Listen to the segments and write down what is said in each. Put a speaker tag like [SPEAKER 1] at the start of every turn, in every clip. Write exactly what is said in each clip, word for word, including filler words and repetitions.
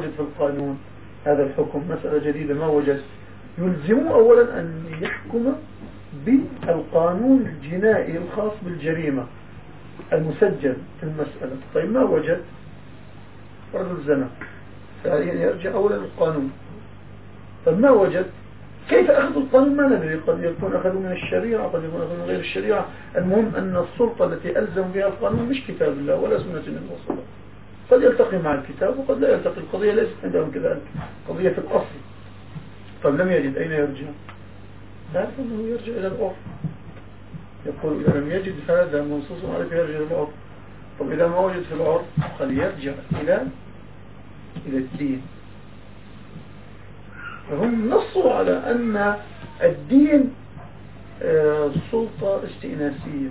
[SPEAKER 1] وجد في القانون هذا الحكم مسألة جديدة ما وجد، يلزمه أولا أن يحكم بالقانون الجنائي الخاص بالجريمة المسجل في المسألة. طيب ما وجد رجل زنا، يرجع أولا القانون. طيب ما وجد، كيف أخذوا القانون ما ندري، قد يكون أخذوا من الشريعة، قد يكون أخذوا من غير الشريعة. المهم أن السلطة التي ألزم بها القانون مش كتاب الله ولا سنة النبي صلى الله عليه وسلم. قد يلتقي مع الكتاب وقد لا يلتقي، القضية ليست عندهم كذلك، قضية في الأصل. طيب لم يجد أين يرجع؟ تعرف أنه يرجع إلى العرف، يقول إذا لم يجد هذا منصوص عليه يرجع إلى العرف. طب إذا ما وجد في العرف قد يرجع إلى إلى الدين. فهم نصوا على أن الدين سلطة استئناسية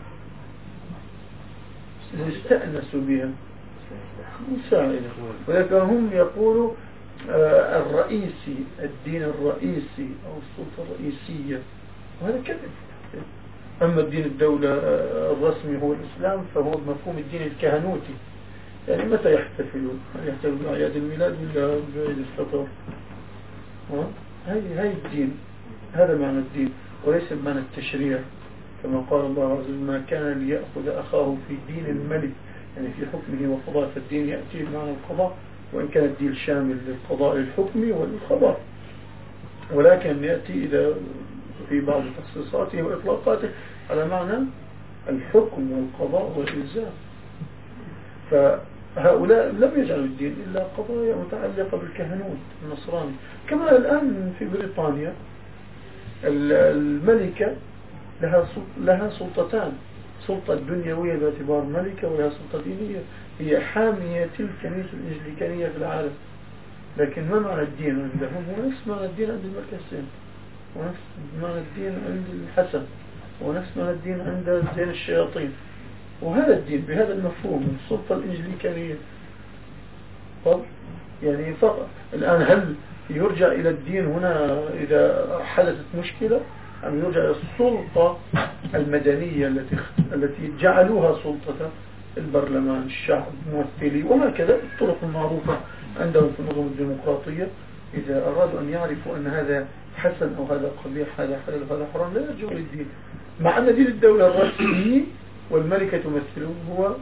[SPEAKER 1] استأنسوا بها مساعدة، ولكن هم يقولوا الرئيسي، الدين الرئيسي أو السلطة الرئيسية، وهذا كذب. أما الدين الدولة الرسمي هو الإسلام، فهو مفهوم الدين الكهنوتي. يعني متى يحتفلون؟ يحتفلون بأعياد الميلاد ولا بعيد الفطر؟ هاي هاي الدين، هذا معنى الدين، وليس بمعنى التشريع كما قال الله عز وجل ما كان ليأخذ أخاه في دين الملك، يعني في حكمه وقضاء. فالدين يأتي بمعنى القضاء، وإن كان الدين شامل للقضاء الحكمي والقضاء، ولكن يأتي إذا في بعض تخصيصاته وإطلاقاته على معنى الحكم والقضاء والإلزام. فهؤلاء لم يجعلوا الدين إلا قضايا متعلقة بالكهنوت النصراني. كما الآن في بريطانيا الملكة لها لها سلطتان، سلطة دنيوية باعتبار ملكة، ولها سلطة دينية، هي حامية الكنيسة الإنجليكانية في العالم. لكن ما معنى الدين عندهم؟ هو نفس معنى الدين عند الملك حسين، ونفس معنى الدين عند الحسن، ونفس معنى الدين عند زين الشياطين. وهذا الدين بهذا المفهوم السلطة الإنجليكانية. طب يعني فقط الآن هل يرجع إلى الدين هنا إذا حدثت مشكلة، أم يرجع إلى السلطة المدنية التي التي جعلوها سلطة البرلمان، الشعب، ممثلي، وهكذا الطرق المعروفة عندهم في النظم الديمقراطية. إذا أرادوا أن يعرفوا أن هذا حسن أو هذا قبيح، هذا حلال وهذا حرام، لا يرجعوا للدين، مع أن دين الدولة الرسمي والملكة تمثله هو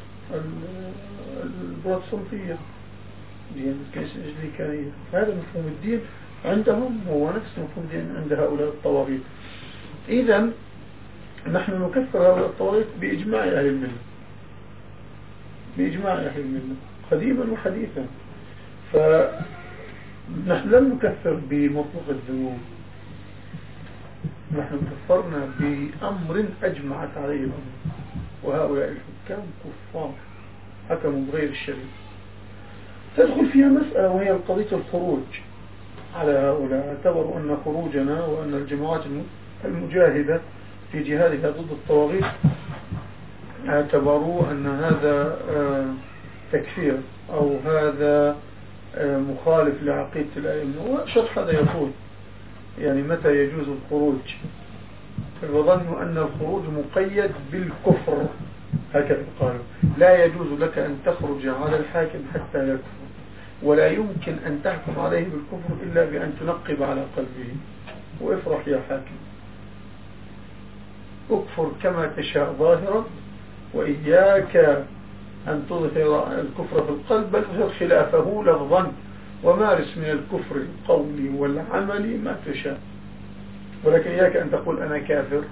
[SPEAKER 1] البروتستانتية، دين الكنيسة الإنجليكانية. هذا مفهوم الدين عندهم هو نفس مفهوم الدين عند هؤلاء الطواغيت. إذا نحن نكفر هؤلاء الطواغيت بإجماع أهل الملة، بإجماع أهل الملة قديما وحديثا. فنحن لم نكفر بمطلق الذنوب، نحن كفرنا بأمر أجمعت عليه الأمر، وهؤلاء الحكام كفار حكموا بغير الشريعة. تدخل فيها مسألة وهي قضية الخروج على هؤلاء. اعتبروا أن خروجنا وأن الجماعات المجاهدة في جهادها ضد الطواغيت اعتبروا أن هذا تكفير أو هذا مخالف لعقيدة الأئمة. وشرح هذا يقول يعني متى يجوز الخروج، فظنوا أن الخروج مقيد بالكفر، هكذا قالوا لا يجوز لك أن تخرج على الحاكم حتى يكفر، ولا يمكن أن تحكم عليه بالكفر إلا بأن تنقب على قلبه وافرح يا حاكم، اكفر كما تشاء ظاهرا، وإياك أن تظهر الكفر في القلب، بل اظهر خلافه لفظا، ومارس من الكفر القولي والعملي ما تشاء، ولكن إياك أن تقول أنا كافر،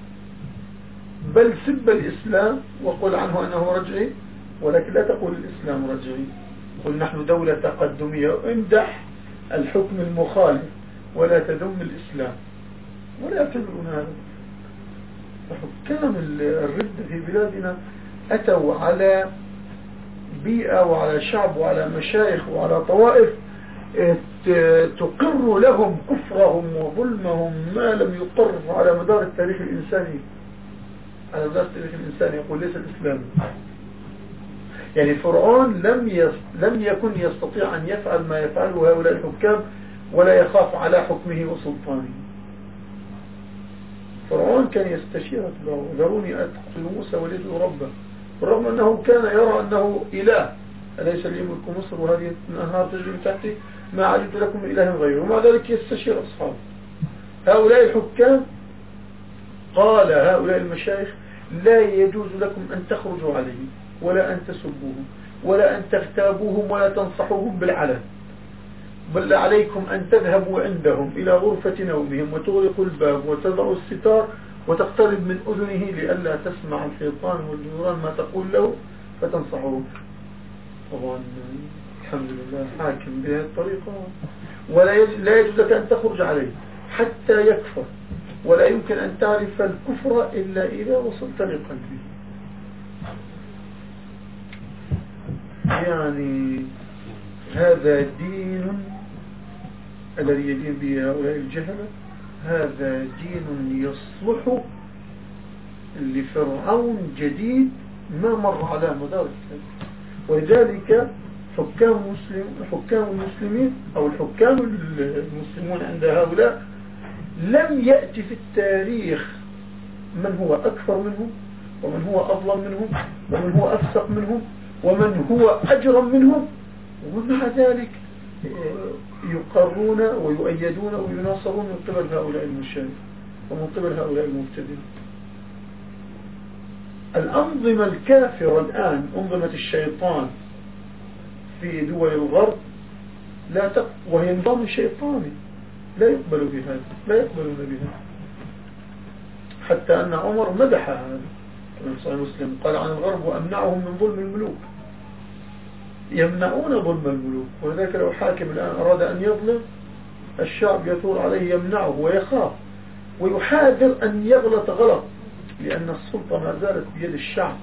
[SPEAKER 1] بل سب الإسلام وقل عنه أنه رجعي، ولكن لا تقول الإسلام رجعي. قل نحن دولة تقدمية، امدح الحكم المخالف ولا تذم الإسلام، ولا يعتبرون هذا. فحكام الردة في بلادنا أتوا على بيئة وعلى شعب وعلى مشايخ وعلى طوائف تقر لهم كفرهم وظلمهم ما لم يقر على مدار التاريخ الإنساني. على مدار التاريخ الإنساني يقول ليس الإسلام. يعني فرعون لم يس لم يكن يستطيع أن يفعل ما يفعله هؤلاء الحكام ولا يخاف على حكمه وسلطانه. فرعون كان يستشير ذروني أدخل موسى ولده ربه، بالرغم أنه كان يرى أنه إله أليس لي ملك مصر وهذه الأنهار تجري من تحتي ما علمت لكم من إله غيره. ومع ذلك يستشير أصحابه. هؤلاء الحكام قال هؤلاء المشايخ لا يجوز لكم أن تخرجوا عليهم ولا أن تسبوهم ولا أن تغتابوهم ولا تنصحوهم بالعلن، بل عليكم أن تذهبوا عندهم إلى غرفة نومهم وتغلقوا الباب وتضعوا الستار وتقترب من أذنه لئلا تسمع الحيطان والجدران ما تقول له فتنصحوه. طبعا الحمد لله حاكم بهذه الطريقة. ولا يجوز لك أن تخرج عليه حتى يكفر، ولا يمكن أن تعرف الكفر إلا إذا وصلت لقلبه. يعني هذا دين الذي يدين به هؤلاء الجهلة، هذا دين يصلح لفرعون جديد ما مر على مدار التاريخ. ولذلك حكام المسلم حكام المسلمين أو الحكام المسلمون عند هؤلاء لم يأتي في التاريخ من هو أكثر منهم ومن هو أظلم منهم ومن هو أفسق منهم ومن هو أجرم منهم، ومع ذلك يقرون ويؤيدون ويناصرون من قبل هؤلاء المشايخ ومن قبل هؤلاء المبتدئين. الأنظمة الكافرة الآن، أنظمة الشيطان في دول الغرب لا تق... وهي نظام شيطاني لا يقبل بهذا، لا يقبلون بها. حتى أن عمر مدح هذا كما في صحيح مسلم، قال عن الغرب وأمنعهم من ظلم الملوك. يمنعون ظلم الملوك، ولذلك لو حاكم الآن أراد أن يظلم الشعب يثور عليه يمنعه ويخاف ويحاذر أن يغلط غلط، لأن السلطة ما زالت بيد الشعب.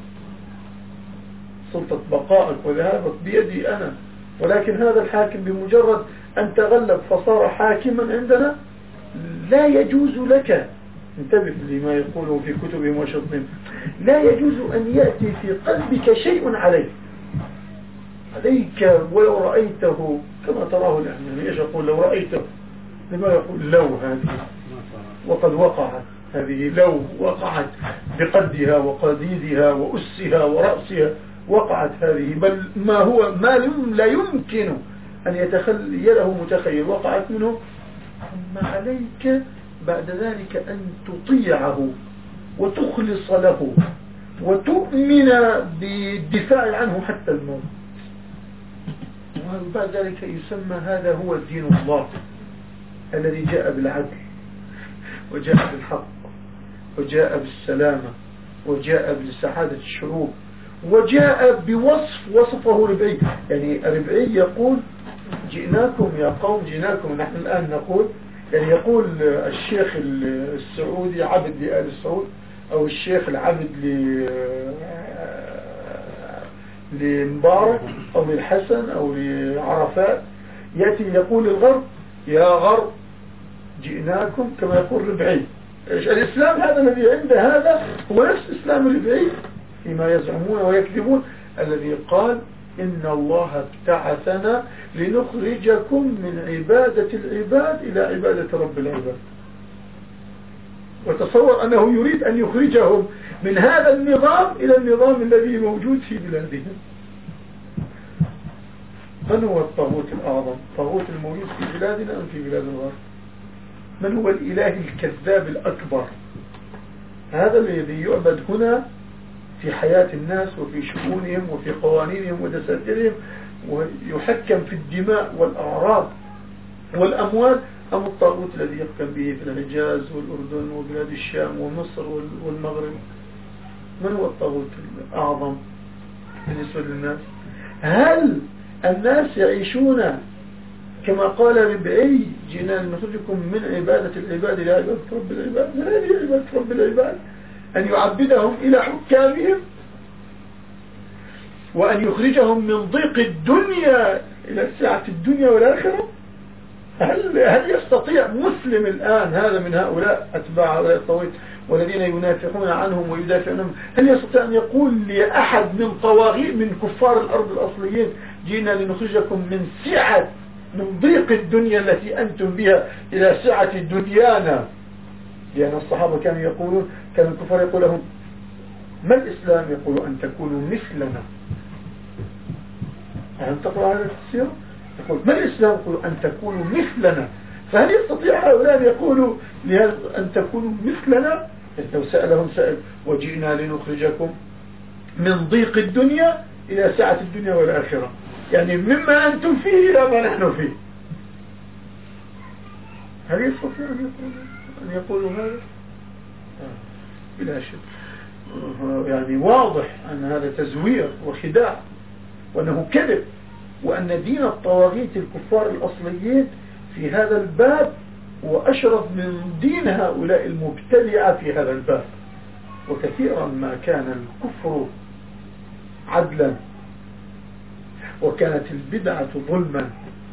[SPEAKER 1] سلطة بقائك وذهابك بيدي أنا، ولكن هذا الحاكم بمجرد أن تغلب فصار حاكما عندنا لا يجوز لك، انتبه لما يقوله في كتبهم وشطهم، لا يجوز أن يأتي في قلبك شيء عليه عليك ولو رأيته كما تراه الآن. يعني إيش أقول لو رأيته؟ لما يقول لو هذه وقد وقعت، هذه لو وقعت بقدها وقديدها وأسها ورأسها وقعت هذه، بل ما هو ما لا يمكن أن يتخيله متخيل وقعت منه. ثم عليك بعد ذلك أن تطيعه وتخلص له وتؤمن بالدفاع عنه حتى الموت. وبعد ذلك يسمى هذا هو دين الله الذي جاء بالعدل وجاء بالحق وجاء بالسلامة وجاء بسعادة الشعوب وجاء بوصف وصفه ربعي. يعني ربعي يقول جئناكم يا قوم جئناكم، نحن الآن نقول يعني يقول الشيخ السعودي عبد لآل السعود أو الشيخ العبد لمبارك أو للحسن أو لعرفات، يأتي يقول الغرب يا غرب جئناكم كما يقول ربعي. الإسلام هذا الذي عند هذا هو نفس إسلام ربعي فيما يزعمون ويكذبون، الذي قال إن الله ابتعثنا لنخرجكم من عبادة العباد إلى عبادة رب العباد. وتصور أنه يريد أن يخرجهم من هذا النظام إلى النظام الذي موجود في بلادهم. من هو الطاغوت الأعظم؟ الطاغوت الموجود في بلادنا أم في بلاد الغرب؟ من هو الإله الكذاب الأكبر؟ هذا الذي يعبد هنا في حياة الناس وفي شؤونهم وفي قوانينهم ودساتيرهم ويحكم في الدماء والأعراض والأموال، أم الطاغوت الذي يحكم به في الحجاز والأردن وبلاد الشام ومصر والمغرب؟ من هو الطاغوت الأعظم بالنسبة للناس؟ هل الناس يعيشون كما قال ربعي جئنا لنخرجكم من عبادة العباد إلى عبادة رب العباد؟ من هذه عبادة رب العباد؟ أن يعبدهم إلى حكامهم وأن يخرجهم من ضيق الدنيا إلى سعة الدنيا والآخرة؟ هل, هل يستطيع مسلم الآن هذا من هؤلاء أتباع هؤلاء الطواغيت والذين ينافحون عنهم ويدافعون عنهم، هل يستطيع أن يقول لأحد من طواغيت من كفار الأرض الأصليين جئنا لنخرجكم من سعة من ضيق الدنيا التي أنتم بها إلى سعة دنيانا؟ لأن الصحابة كانوا يقولون، كان الكفار يقول لهم ما الإسلام؟ يقول أن تكونوا مثلنا هل تقرأ هذا التفسير؟ يقول ما الإسلام؟ يقول أن تكونوا مثلنا. فهل يستطيع هؤلاء أن يقولوا أن تكونوا مثلنا؟ لو سألهم سأل وجئنا لنخرجكم من ضيق الدنيا إلى سعة الدنيا والآخرة، يعني مما أنتم فيه إلى ما نحن فيه. هل يستطيع أن يقولوا, أن يقولوا هذا؟ بلا شك. يعني واضح أن هذا تزوير وخداع، وأنه كذب، وأن دين الطواغيت الكفار الأصليين في هذا الباب هو أشرف من دين هؤلاء المبتدعة في هذا الباب. وكثيرا ما كان الكفر عدلا وكانت البدعة ظلما،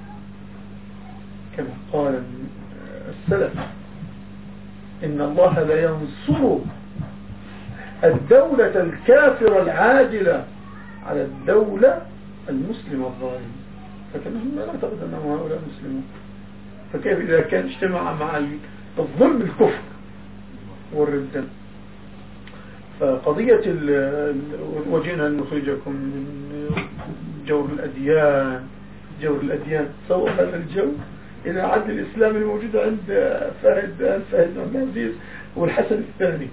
[SPEAKER 1] كما قال السلف إن الله لا ينصر الدولة الكافرة العادلة على الدولة المسلمة الظالمة. فكانهم لا نعتقد أنهم هؤلاء مسلمون، فكيف إذا كان اجتمع مع الظلم الكفر والردة؟ فقضية وجئنا نخرجكم من جور الأديان جور الأديان تصور هذا الجو إلى عدل الإسلام الموجود عند فهد فهد بن عزيز والحسن الثاني.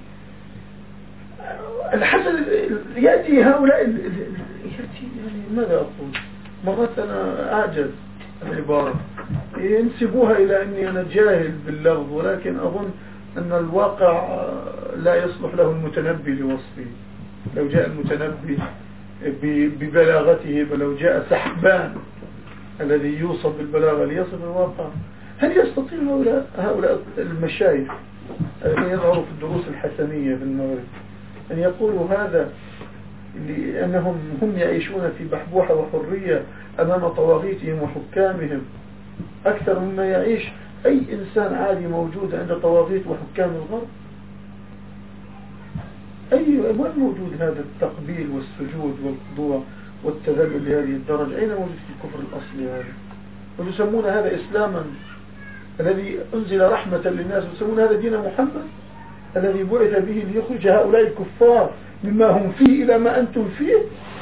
[SPEAKER 1] الحسن يأتي هؤلاء يأتي يعني ماذا أقول، مرات أنا أعجز العبارة، ينسبوها إلى أني أنا جاهل باللفظ، ولكن أظن أن الواقع لا يصلح له المتنبي لوصفه. لو جاء المتنبي ببلاغته، ولو جاء سحبان الذي يوصف بالبلاغة ليصف الواقع، هل يستطيع هؤلاء, هؤلاء المشايخ الذين يظهروا في الدروس الحسنية في المغرب أن يقولوا هذا لأنهم هم يعيشون في بحبوحة وحرية أمام طواغيتهم وحكامهم أكثر مما يعيش أي إنسان عادي موجود عند طواغيت وحكام الغرب؟ أي وين موجود هذا التقبيل والسجود والخضوع والتذلل لهذه الدرجة؟ أين موجود في الكفر الأصلي هذا؟ ويسمون هذا إسلاما الذي أنزل رحمة للناس، ويسمون هذا دين محمد الذي بعث به ليخرج هؤلاء الكفار مما هم فيه إلى ما أنتم فيه.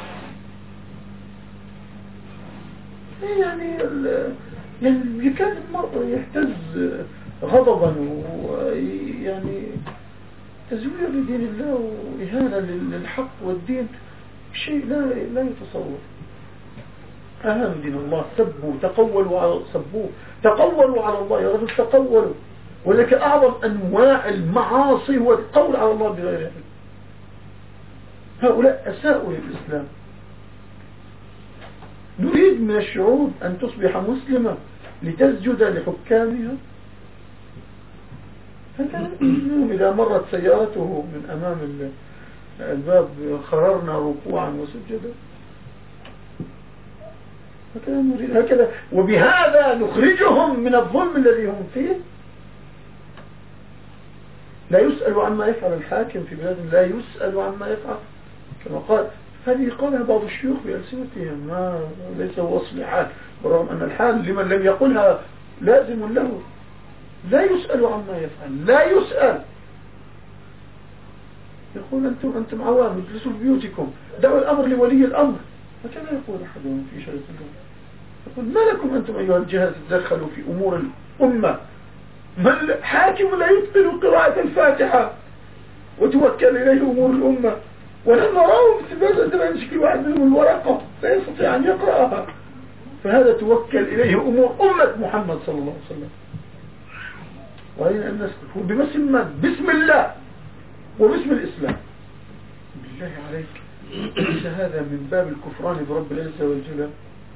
[SPEAKER 1] يعني يعني يكاد المرء يهتز غضبا، ويعني تزوير لدين الله وإهانة للحق والدين شيء لا لا يتصور. أهانوا دين الله، سبوا تقولوا على سبوه تقولوا على الله. يا رجل تقولوا، ولك أعظم أنواع المعاصي هو القول على الله بغير علم. هؤلاء أساءوا للإسلام. نريد من الشعوب أن تصبح مسلمة لتسجد لحكامها. إذا مرت سيارته من أمام الباب خررنا ركوعا وسجدا. هكذا نريد، هكذا وبهذا نخرجهم من الظلم الذي هم فيه. لا يسأل عما يفعل الحاكم في بلاد، لا يسأل عما يفعل، كما قال. هذه قالها بعض الشيوخ بألسنتهم، ما ليس هو وصف حال، برغم أن الحال لمن لم يقلها لازم له. لا يسأل عما يفعل، لا يسأل. يقول أنتم أنتم عوام اجلسوا في بيوتكم، دعوا الأمر لولي الأمر. هكذا يقول أحدهم في شريط الله. يقول ما لكم أنتم أيها الجهات تدخلوا في أمور الأمة؟ ما الحاكم لا يتقن قراءة الفاتحة وتوكل إليه أمور الأمة، ونحن نراهم في البلد عندما يمسك واحد منهم الورقة لا يستطيع أن يقرأها، فهذا توكل إليه أمور أمة محمد صلى الله عليه وسلم. وأين الناس باسم من؟ باسم الله وباسم الإسلام. بالله عليك، ليس هذا من باب الكفران برب العزة والجلال؟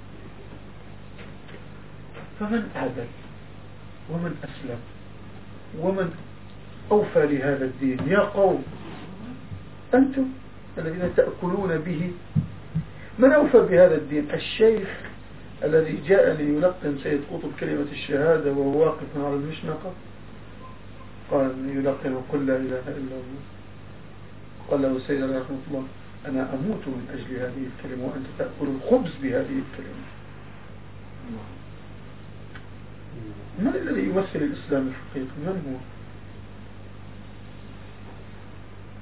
[SPEAKER 1] فمن أعدل ومن أسلم ومن أوفى لهذا الدين؟ يا قوم أنتم الذين تأكلون به، من أوفى بهذا الدين؟ الشيخ الذي جاء ليلقن سيد قطب كلمة الشهادة وهو واقف على المشنقة، قال يلقن قل لا إله إلا الله. قال له السيد عليه رحمة الله أنا أموت من أجل هذه الكلمة وأنت تأكل الخبز بهذه الكلمة. من الذي يمثل الإسلام الحقيقي؟ من هو؟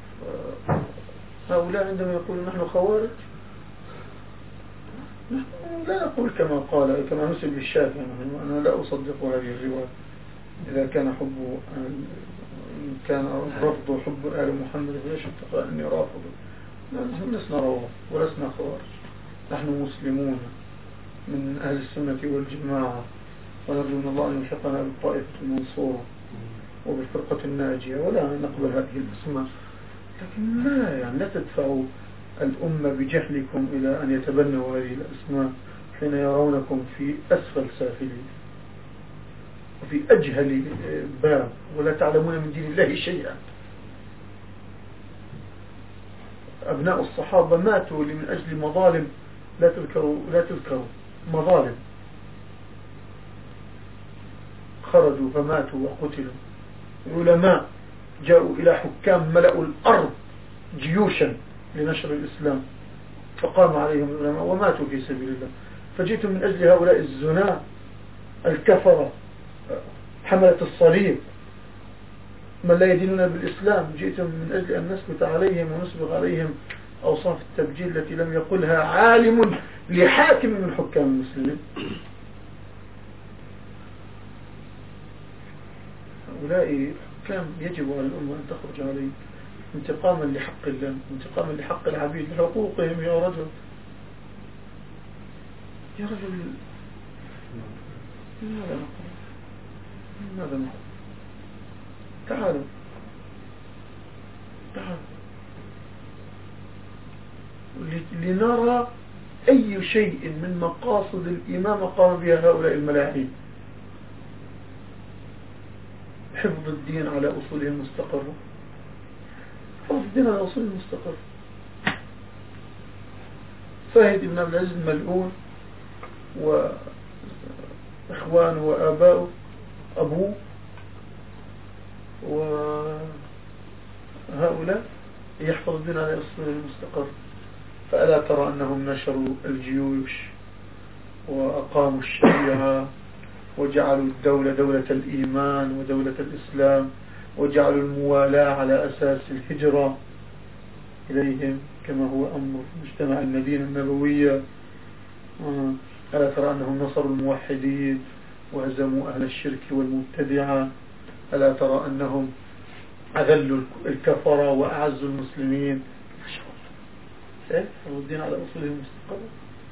[SPEAKER 1] هؤلاء عندما يقولون نحن خوارج، نحن لا نقول كما قال كما نسب للشافعي، أنا لا أصدق هذه الرواية. إذا كان حب كان رفض حب آل محمد فليش اتقى أني رافض. لسنا رواه ولسنا خوارج، نحن مسلمون من أهل السنة والجماعة، ونرجو من الله أن يلحقنا بالطائفة المنصورة وبالفرقة الناجية، ولا نقبل هذه الأسماء. لكن لا يعني لا تدفعوا الأمة بجهلكم إلى أن يتبنوا هذه الأسماء حين يرونكم في أسفل سافلين وفي أجهل باب ولا تعلمون من دين الله شيئا. أبناء الصحابة ماتوا من أجل مظالم لا تذكروا لا تذكروا مظالم، خرجوا فماتوا وقتلوا. علماء جاءوا إلى حكام ملأوا الأرض جيوشا لنشر الإسلام فقام عليهم العلماء وماتوا في سبيل الله. فجئتم من أجل هؤلاء الزنا الكفرة حملة الصليب من لا يدينون بالإسلام، جئتم من أجل أن نثبت عليهم ونسبغ عليهم أوصاف التبجيل التي لم يقلها عالم لحاكم من حكام المسلمين. هؤلاء حكام يجب على الأمة أن تخرج عليهم انتقاما لحق الله، انتقاما لحق العبيد، لحقوقهم. يا رجل يا رجل ماذا نقول ماذا نقول تعالوا تعالوا لنرى أي شيء من مقاصد الإمامة قام بها هؤلاء الملاعين. حفظ الدين على أصوله المستقرة، حفظ الدين على أصوله المستقرة. فهد بن عبد العزيز الملعون وإخوانه وآباؤه أبوه وهؤلاء يحفظ الدين على أصوله المستقرة. فألا ترى أنهم نشروا الجيوش وأقاموا الشريعة وجعلوا الدولة دولة الإيمان ودولة الإسلام، وجعلوا الموالاة على أساس الهجرة إليهم كما هو أمر مجتمع المدينة النبوية. ألا ترى أنهم نصروا الموحدين وهزموا أهل الشرك والمبتدعة؟ ألا ترى أنهم أذلوا الكفرة وأعزوا المسلمين؟ الدين على أصوله المستقرة.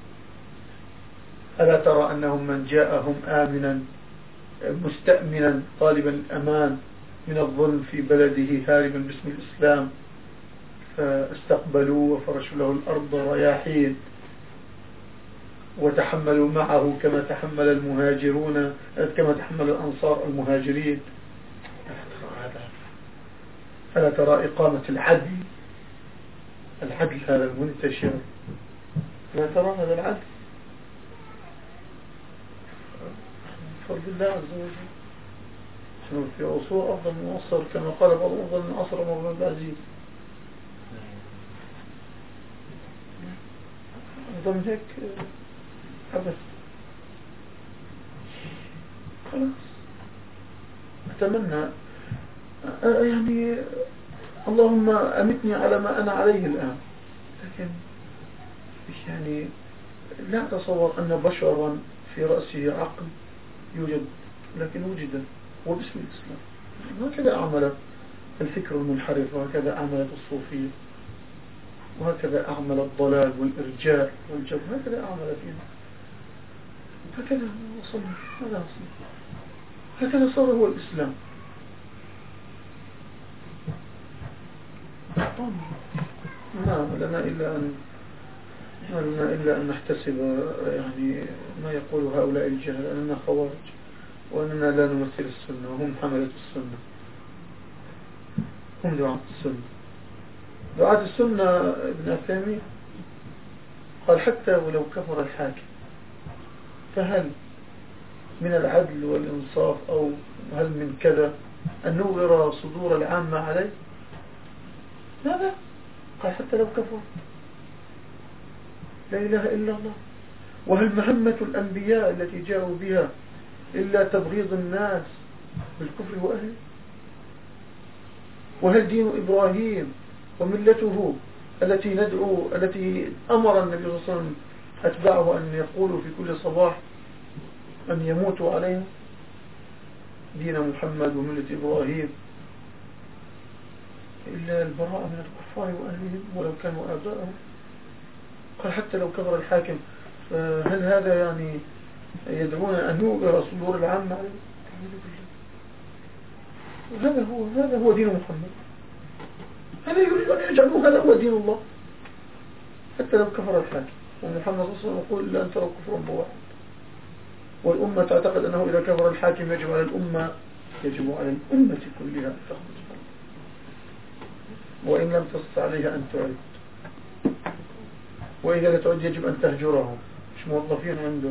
[SPEAKER 1] ألا ترى أنهم من جاءهم آمنا مستأمنا طالبا الأمان من الظلم في بلده هاربا باسم الإسلام فاستقبلوه وفرشوا له الأرض رياحين وتحملوا معه كما تحمل المهاجرون كما تحمل الأنصار المهاجرين؟ ألا ترى إقامة العدل العدل هذا المنتشر؟ ألا ترى هذا العدل؟ بفضل الله عز وجل نحن في عصور أفضل من عصر كما قال بعض أفضل من عصر عمر بن عبد العزيز. أفضل من هيك عبث. خلاص أتمنى يعني اللهم أمتني على ما أنا عليه الآن، لكن يعني لا أتصور أن بشرا في رأسه عقل يوجد، لكن وجد وباسم الإسلام. هكذا أعمل الفكر المنحرف، وهكذا أعملت الصوفية، وهكذا أعمل الضلال والإرجاء والجبر، هكذا أعمل فيها، هكذا وصلنا، هذا وصلنا، هكذا صار هو الإسلام. ما لنا إلا أن ما لنا إلا أن نحتسب يعني ما يقول هؤلاء الجهل أننا خوارج وأننا لا نمثل السنة، وهم حملة السنة، هم دعاة السنة. دعاة السنة ابن عثيمين قال حتى ولو كفر الحاكم فهل من العدل والإنصاف أو هل من كذا أن نغر صدور العامة عليه؟ ماذا؟ قال حتى لو كفر، لا إله إلا الله. وهل مهمة الأنبياء التي جاءوا بها إلا تبغيض الناس بالكفر وأهله؟ وهل دين إبراهيم وملته التي ندعو التي أمر النبي صلى الله عليه وسلم أتباعه أن يقولوا في كل صباح أن يموتوا عليه دين محمد وملة إبراهيم، إلا البراءة من الكفار وأهلهم ولو كانوا آباءهم. قال حتى لو كفر الحاكم، هل هذا يعني يدعون أن يؤجر صدور العامة عليه؟ هذا هو هذا هو دين محمد، هذا يريد أن يجعلوا هذا هو دين الله حتى لو كفر الحاكم. ومحمد صلى الله عليه وسلم يقول لا أن تروا كفرا بواحد، والأمة تعتقد أنه إذا كفر الحاكم يجب على الأمة يجب على الأمة كلها أن تخرج وإن لم تستطع عليها أن تعد، وإذا لا تعد يجب أن تهجرهم، مش موظفين عنده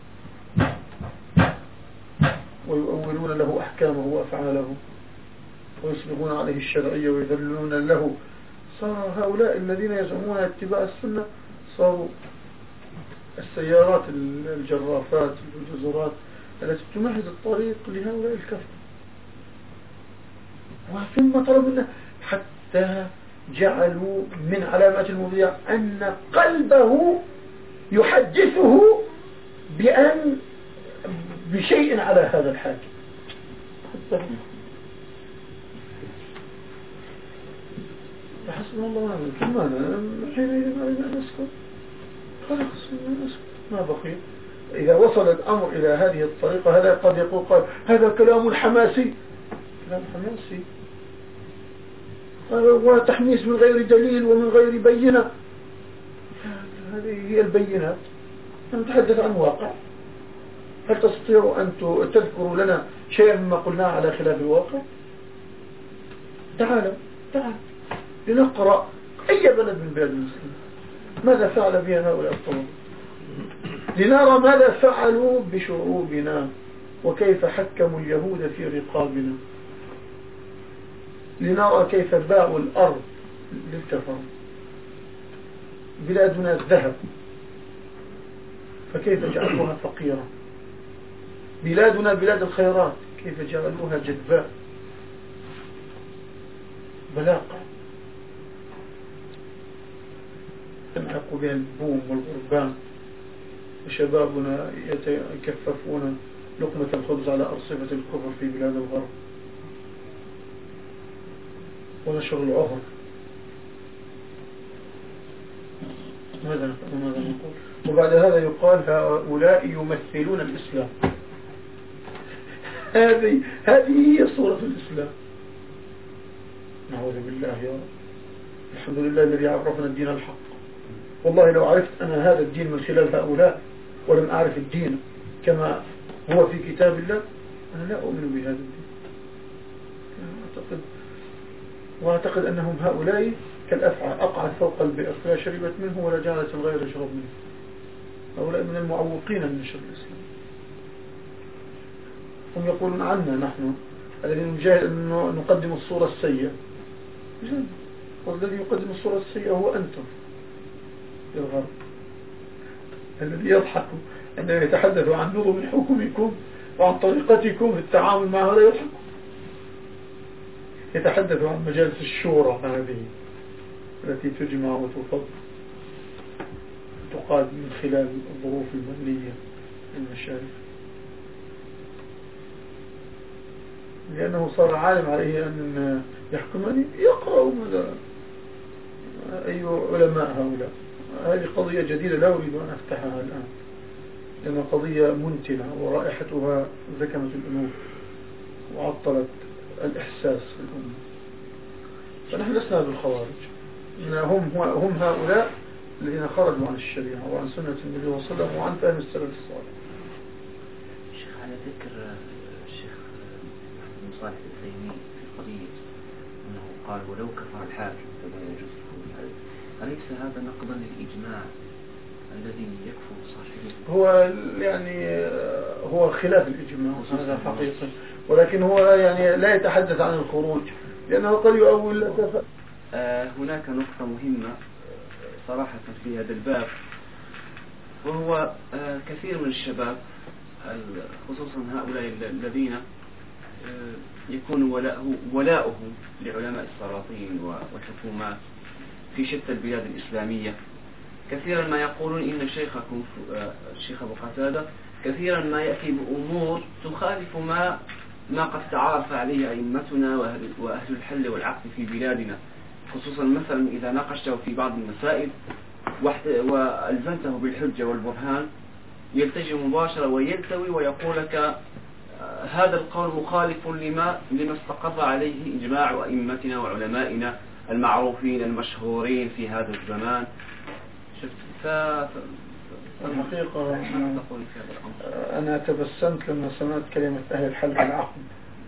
[SPEAKER 1] ويؤولون له أحكامه وأفعاله ويصبغون عليه الشرعية ويذلون له. صار هؤلاء الذين يزعمون اتباع السنة صاروا السيارات الجرافات والجزرات التي تمهد الطريق لهؤلاء الكفر. وثم طلبوا منه حتى جعلوا من علامات المبيع أن قلبه يحدثه بأن بشيء على هذا الحاكم. فحسبنا الله ونعم الوكيل. ماذا حينئذ علينا أن نسكت؟ خلاص نسكت ما بقي. إذا وصل الأمر إلى هذه الطريقة هذا قد يقول قال هذا كلام حماسي، كلام حماسي وتحميس من غير دليل ومن غير بينة. هذه هي البينات، نتحدث عن واقع. هل تستطيع أن تذكروا لنا شيئا مما قلناه على خلاف الواقع؟ تعالوا تعالوا لنقرأ أي بلد من بلاد المسلمين ماذا فعل بها هؤلاء الطلاب، لنرى ماذا فعلوا بشعوبنا وكيف حكموا اليهود في رقابنا، لنرى كيف باعوا الأرض للكفر. بلادنا الذهب فكيف جعلوها فقيرة، بلادنا بلاد الخيرات كيف جعلوها جدباء بلاقة تمحق بها البوم والغربان، وشبابنا يكففون لقمة الخبز على أرصفة الكفر في بلاد الغرب ونشر العهر. ماذا نقول؟ وبعد هذا يقال هؤلاء يمثلون الإسلام. هذه هذه هي صورة الإسلام. نعوذ بالله يا رب. الحمد لله الذي عرفنا الدين الحق. والله لو عرفت أنا هذا الدين من خلال هؤلاء ولم أعرف الدين كما هو في كتاب الله أنا لا أؤمن بهذا الدين. أعتقد وأعتقد أنهم هؤلاء كالأفعى أقعد فوق البئر فلا شربت منه ولا جعلت الغير يشرب منه. هؤلاء من المعوقين من نشر الإسلام. هم يقولون عنا نحن الذين نجاهد أن نقدم الصورة السيئة، والذي يقدم الصورة السيئة هو أنتم في الغرب الذي يضحك أنه يتحدث عن نظم حكمكم وعن طريقتكم في التعامل مع هذا. يضحك يتحدث عن مجالس الشورى هذه التي تجمع وتفضل تقاد من خلال الظروف المالية للمشاريع، لأنه صار عالم عليه أن يحكمني يقرأ ماذا أي علماء هؤلاء. هذه قضية جديدة لا أريد أن أفتحها الآن لأنها قضية منتنة ورائحتها زكمت الأنوف وعطلت الإحساس في الأمة. فنحن لسنا بالخوارج، هم, هم هؤلاء الذين خرجوا عن الشريعة وعن سنة النبي صلى الله عليه وسلم وعن فهم السلف الصالح.
[SPEAKER 2] الشيخ على ذكر الشيخ محمد صالح العثيمين في قضية أنه قال ولو كفر الحاكم فلا يجوز الخروج عليه، أليس هذا نقضا للإجماع الذي يكفر صاحبه؟
[SPEAKER 1] هو يعني هو خلاف الإجماع هذا حقيقة، ولكن هو يعني لا يتحدث عن الخروج لأنه قد يؤول لك.
[SPEAKER 2] آه هناك نقطة مهمة صراحة في هذا الباب، وهو آه كثير من الشباب خصوصا هؤلاء الذين آه يكون ولاؤهم لعلماء السلاطين والحكومات في شتى البلاد الإسلامية كثيرا ما يقولون إن شيخكم الشيخ أبو قتادة كثيرا ما يأتي بأمور تخالف ما ما قد تعارف عليه أئمتنا وأهل, وأهل الحل والعقد في بلادنا، خصوصا مثلا إذا ناقشته في بعض المسائل وألزمته بالحجة والبرهان يلتجي مباشرة ويلتوي ويقول لك هذا القول مخالف لما لما استقر عليه إجماع أئمتنا وعلمائنا المعروفين المشهورين في هذا الزمان. شفت ف...
[SPEAKER 1] الحقيقة أنا تبسمت لما سمعت كلمة أهل الحل والعقد،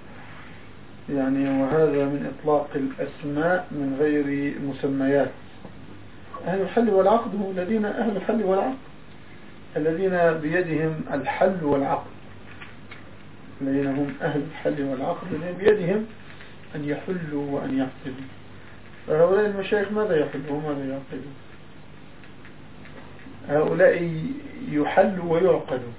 [SPEAKER 1] يعني وهذا من إطلاق الأسماء من غير مسميات. أهل الحل والعقد هم الذين أهل الحل والعقد الذين بيدهم الحل والعقد، الذين هم أهل الحل والعقد الذين بيدهم أن يحلوا وأن يعقدوا. فهؤلاء المشايخ ماذا يحلوا وماذا يعقدوا؟ هؤلاء يحلوا ويعقدوا.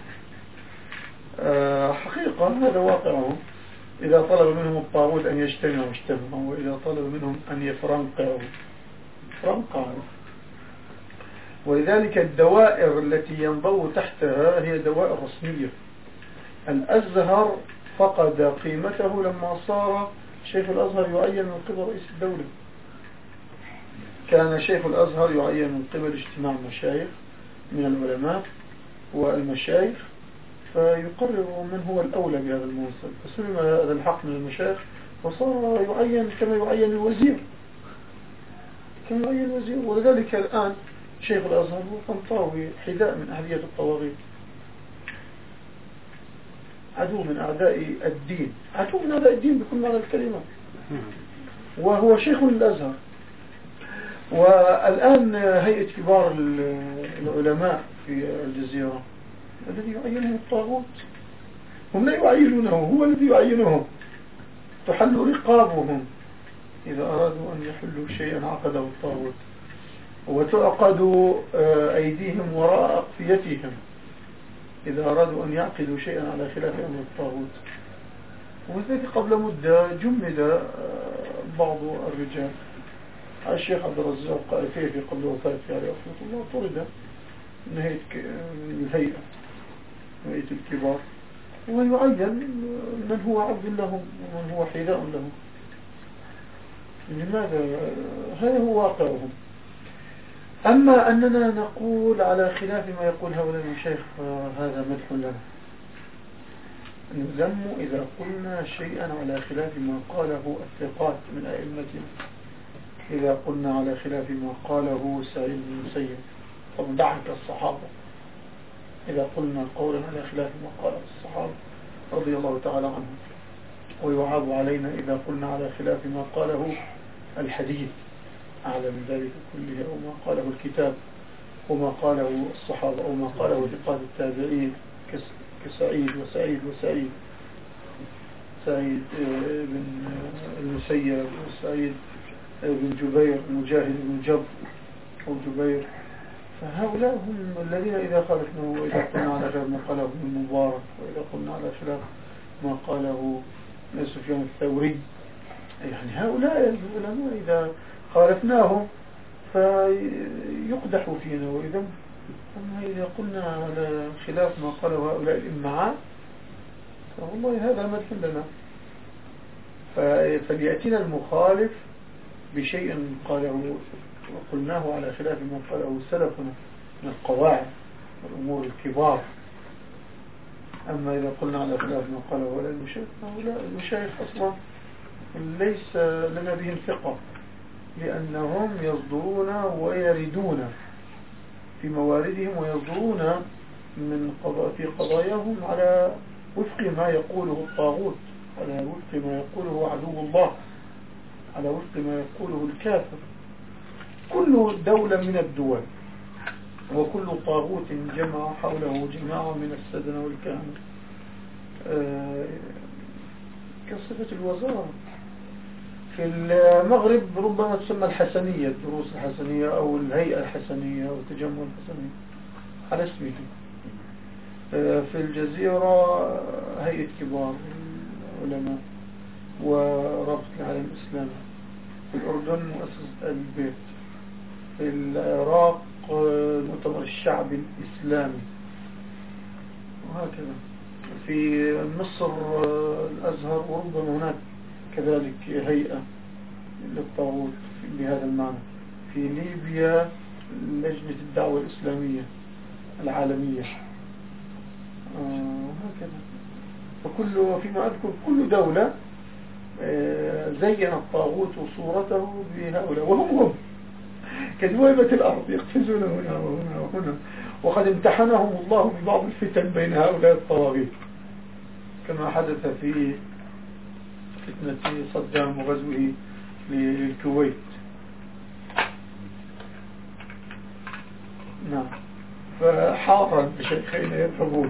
[SPEAKER 1] أه حقيقة هذا واقعهم. إذا طلب منهم الطاغوت أن يجتمعوا اجتمعوا، وإذا طلب منهم أن يفرنقعوا فرنقعوا. ولذلك الدوائر التي ينضوي تحتها هي دوائر رسمية. الأزهر فقد قيمته لما صار شيخ الأزهر يعين من قبل رئيس الدولة. كان شيخ الأزهر يعين من قبل اجتماع المشايخ من العلماء والمشايخ، فيقرر من هو الأولى بهذا المنصب، فسلم هذا الحق من المشايخ وصار يعين كما يعين الوزير كما يعين الوزير. ولذلك الآن شيخ الأزهر هو طنطاوي، حذاء من أحذية الطواغيت، عدو من أعداء الدين، عدو من أعداء الدين بكل معنى الكلمة، وهو شيخ للأزهر. والآن هيئة كبار العلماء في الجزيرة الذي يعينهم الطاغوت، هم لا يعينونه، هو الذي يعينهم. تحل رقابهم إذا أرادوا أن يحلوا شيئا عقده الطاغوت، وتعقد أيديهم وراء أقفيتهم إذا أرادوا أن يعقدوا شيئا على خلاف أمر الطاغوت. وذلك قبل مدة جمد بعض الرجال، الشيخ عبد الرزاق قائفي قبل وفاته عليه رحمة الله طرد من الهيئة هيئة الكبار، ويعين من هو عبد لهم ومن هو حذاء لهم. لماذا؟ هذا هو واقعهم. أما أننا نقول على خلاف ما يقول هؤلاء المشايخ هذا مدح لنا. نذم إذا قلنا شيئا على خلاف ما قاله الثقات من أئمتنا، إذا قلنا على خلاف ما قاله سعيد بن المسيب فضحك الصحابة، إذا قلنا قولا على خلاف ما قاله الصحابة رضي الله تعالى عنهم. ويعاب علينا إذا قلنا على خلاف ما قاله الحديث أعلى من ذلك كله، أو ما قاله الكتاب وما قاله الصحابة أو ما قاله ثقات التابعين كسعيد وسعيد وسعيد سعيد بن المسيب وسعيد بن جبير مجاهد بن جبر أو جبير. فهؤلاء هم الذين إذا خالفنا، وإذا قلنا على خلاف ما قاله ابن المبارك، وإذا قلنا على خلاف ما قاله سفيان الثوري، يعني هؤلاء العلماء إذا خالفناهم فيقدح فينا وإذا. أما إذا قلنا على خلاف ما قاله هؤلاء الإمعاء فوالله هذا مدح لنا. فليأتينا المخالف بشيء قاله وقلناه على خلاف ما قاله سلفنا من القواعد والأمور الكبار. أما إذا قلنا على خلاف ما قاله هؤلاء المشايخ فهؤلاء المشايخ أصلا ليس لنا بهم ثقة، لأنهم يصدرون ويردون في مواردهم ويصدرون من قضاء في قضاياهم على وفق ما يقوله الطاغوت، على وفق ما يقوله عدو الله، على وفق ما يقوله الكافر. كل دولة من الدول وكل طاغوت جمع حوله جماعة من السدنة والكهنة آه كصفة الوزارة. في المغرب ربما تسمى الحسنية، الدروس الحسنية أو الهيئة الحسنية أو التجمع الحسني على اسمه. آه في الجزيرة هيئة كبار العلماء ورابطة العالم الإسلامي. في الأردن مؤسسة البيت. في العراق المؤتمر الشعبي الإسلامي وهكذا. في مصر الأزهر، وربما هناك كذلك هيئة للطاغوت بهذا المعنى. في ليبيا لجنة الدعوة الإسلامية العالمية وهكذا. فكل فيما أذكر كل دولة زين الطاغوت وصورته بهؤلاء، وهم هم كذويبة الأرض يقفزون هنا وهنا وهنا. وقد امتحنهم الله ببعض الفتن بين هؤلاء الطواغيت، كما حدث في فتنة صدام وغزوه للكويت. نعم. فحارا بشيخين يذهبون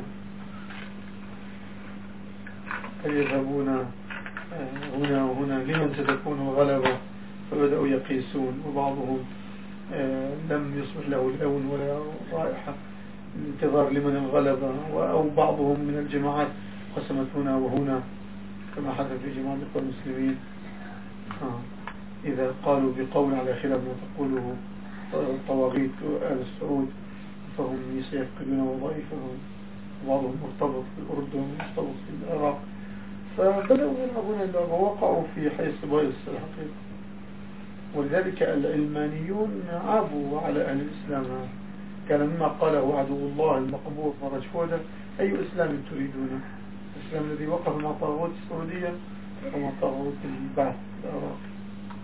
[SPEAKER 1] يذهبون هنا وهنا لمن ستكون الغلبة، فبدأوا يقيسون، وبعضهم لم يصبح له اللون ولا رائحة، انتظار لمن الغلبة، أو بعضهم من الجماعات قسمت هنا وهنا كما حدث في جماعة الإخوان المسلمين. آه. إذا قالوا بقول على خلاف ما تقوله الطواغيت آل السعود فهم سيفقدون وظائفهم، وبعضهم مرتبط في الأردن ومرتبط في العراق، فبدأوا يلعبون اللعبة ووقعوا في حيث بايس الحقيقة. ولذلك العلمانيون عابوا على أهل الإسلام. كان مما قاله عدو الله المقبور مرجفودة: أي إسلام تريدون؟ الإسلام الذي وقف مع طاغوت السعودية ومع طاغوت البعث العراقي.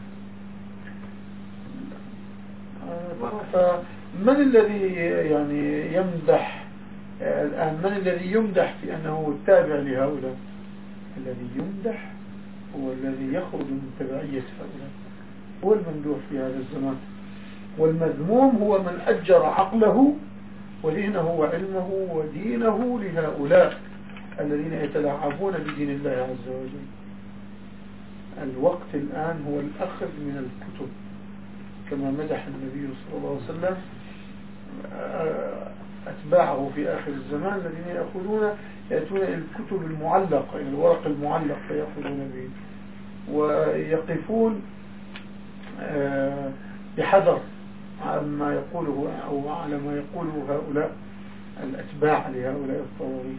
[SPEAKER 1] فمن الذي يعني يمدح الآن؟ من الذي يمدح في أنه تابع لهؤلاء؟ الذي يمدح هو الذي يخرج من تبعية هؤلاء، هو الممدوح في هذا الزمان. والمذموم هو من أجر عقله وذهنه وعلمه ودينه لهؤلاء الذين يتلاعبون بدين الله عز وجل. الوقت الآن هو الأخذ من الكتب، كما مدح النبي صلى الله عليه وسلم أتباعه في آخر الزمان الذين يأخذون يأتون إلى الكتب المعلقة، إلى الورق المعلق فيأخذون به، ويقفون بحذر عما يقوله أو على ما يقوله هؤلاء الأتباع لهؤلاء الطواغيت.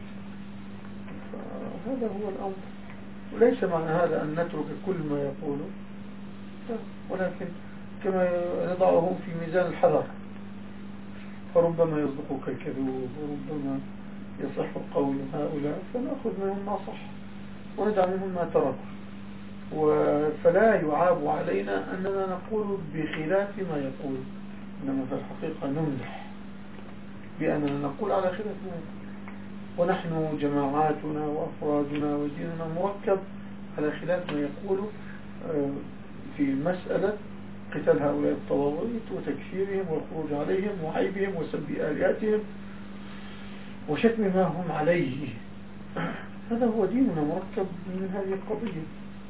[SPEAKER 1] فهذا هو الأمر، وليس معنى هذا أن نترك كل ما يقوله، ولكن كما نضعهم في ميزان الحذر، فربما يصدقك الكذوب وربما يصح قول هؤلاء، فنأخذ منهم ما صح وندع منهم ما تركوا. فلا يعاب علينا أننا نقول بخلاف ما يقول، إنما في الحقيقة نمدح بأننا نقول على خلاف ما يقول. ونحن جماعاتنا وأفرادنا وديننا مركب على خلاف ما يقول في مسألة قتال هؤلاء الطواغيت وتكفيرهم والخروج عليهم وعيبهم وسب آلهتهم وشتم ما هم عليه. هذا هو ديننا مركب من هذه القضية.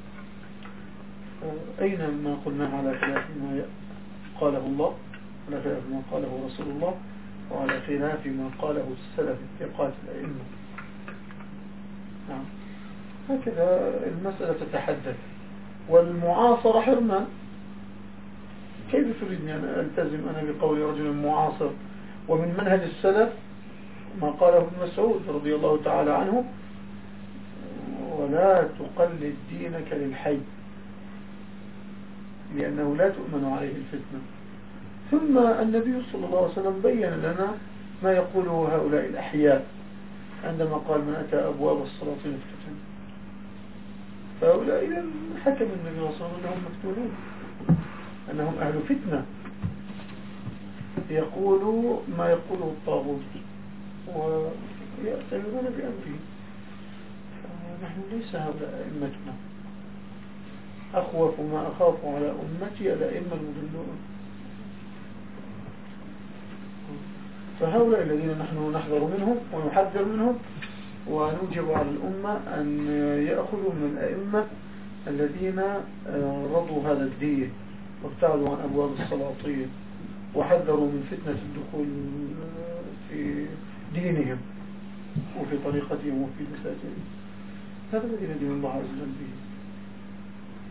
[SPEAKER 1] أين ما قلناه على خلاف ما قاله الله، على خلاف ما قاله رسول الله، وعلى خلاف ما قاله السلف الثقات الأئمة. نعم. هكذا المسألة تتحدث. والمعاصرة حرمان. كيف تريدني أن ألتزم أنا بقول رجل معاصر ومن منهج السلف ما قاله ابن مسعود رضي الله تعالى عنه: ولا تقلد دينك للحي لأنه لا تؤمن عليه الفتنة. ثم النبي صلى الله عليه وسلم بين لنا ما يقوله هؤلاء الأحياء عندما قال: من أتى أبواب السلاطين افتتن. فهؤلاء إذا حكم النبي صلى الله عليه وسلم أنهم مفتونون، أنهم أهل فتنة، يقولوا ما يقوله الطاغوت ويأتمرون بأمره. نحن ليس هؤلاء أئمتنا. أخوف ما أخاف على أمتي الأئمة المضلون. فهؤلاء الذين نحن نحذر منهم ونحذر منهم، ونوجب على الأمة أن يأخذوا من الأئمة الذين رضوا هذا الدين وابتعدوا عن أبواب السلاطين وحذروا من فتنة الدخول في دينهم وفي طريقتهم وفي مساجدهم. هذا الذي ندين الله عز وجل به.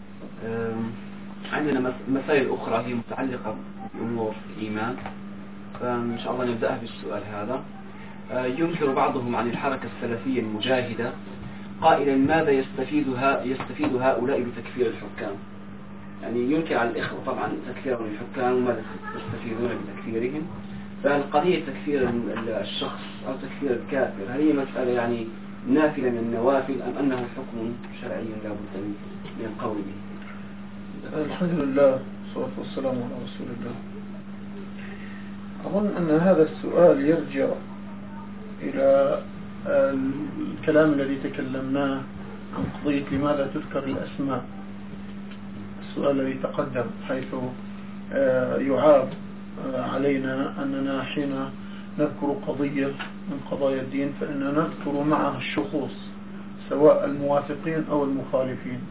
[SPEAKER 2] عندنا مسائل أخرى هي متعلقة بأمور الإيمان. فإن شاء الله نبدأ بالسؤال هذا. ينكر بعضهم عن الحركة السلفية المجاهدة قائلا ماذا يستفيدها يستفيد هؤلاء بتكفير الحكام؟ يعني ينكر على الإخوة طبعا تكفير الحكام وماذا يستفيدون بتكفيرهم. فالقضية تكفير الشخص أو تكفير الكافر هل هي مسألة يعني نافلة من النوافل أم أنه حكم شرعي لا بد من القول به؟
[SPEAKER 1] الحمد لله والصلاة والسلام على رسول الله. أظن أن هذا السؤال يرجع إلى الكلام الذي تكلمناه عن قضية لماذا تذكر الأسماء، السؤال الذي تقدم، حيث يعاب علينا أننا حين نذكر قضية من قضايا الدين فإننا نذكر معها الشخوص سواء الموافقين أو المخالفين،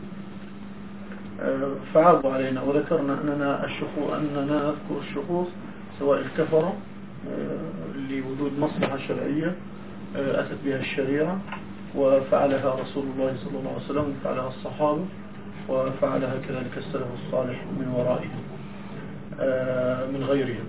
[SPEAKER 1] فعابوا علينا وذكرنا أننا, الشخو أننا نذكر الشخوص سواء الكفرة لوجود مصلحة شرعية أتت بها الشريعة وفعلها رسول الله صلى الله عليه وسلم وفعلها الصحابة وفعلها كذلك السلف الصالح من ورائهم من غيرهم.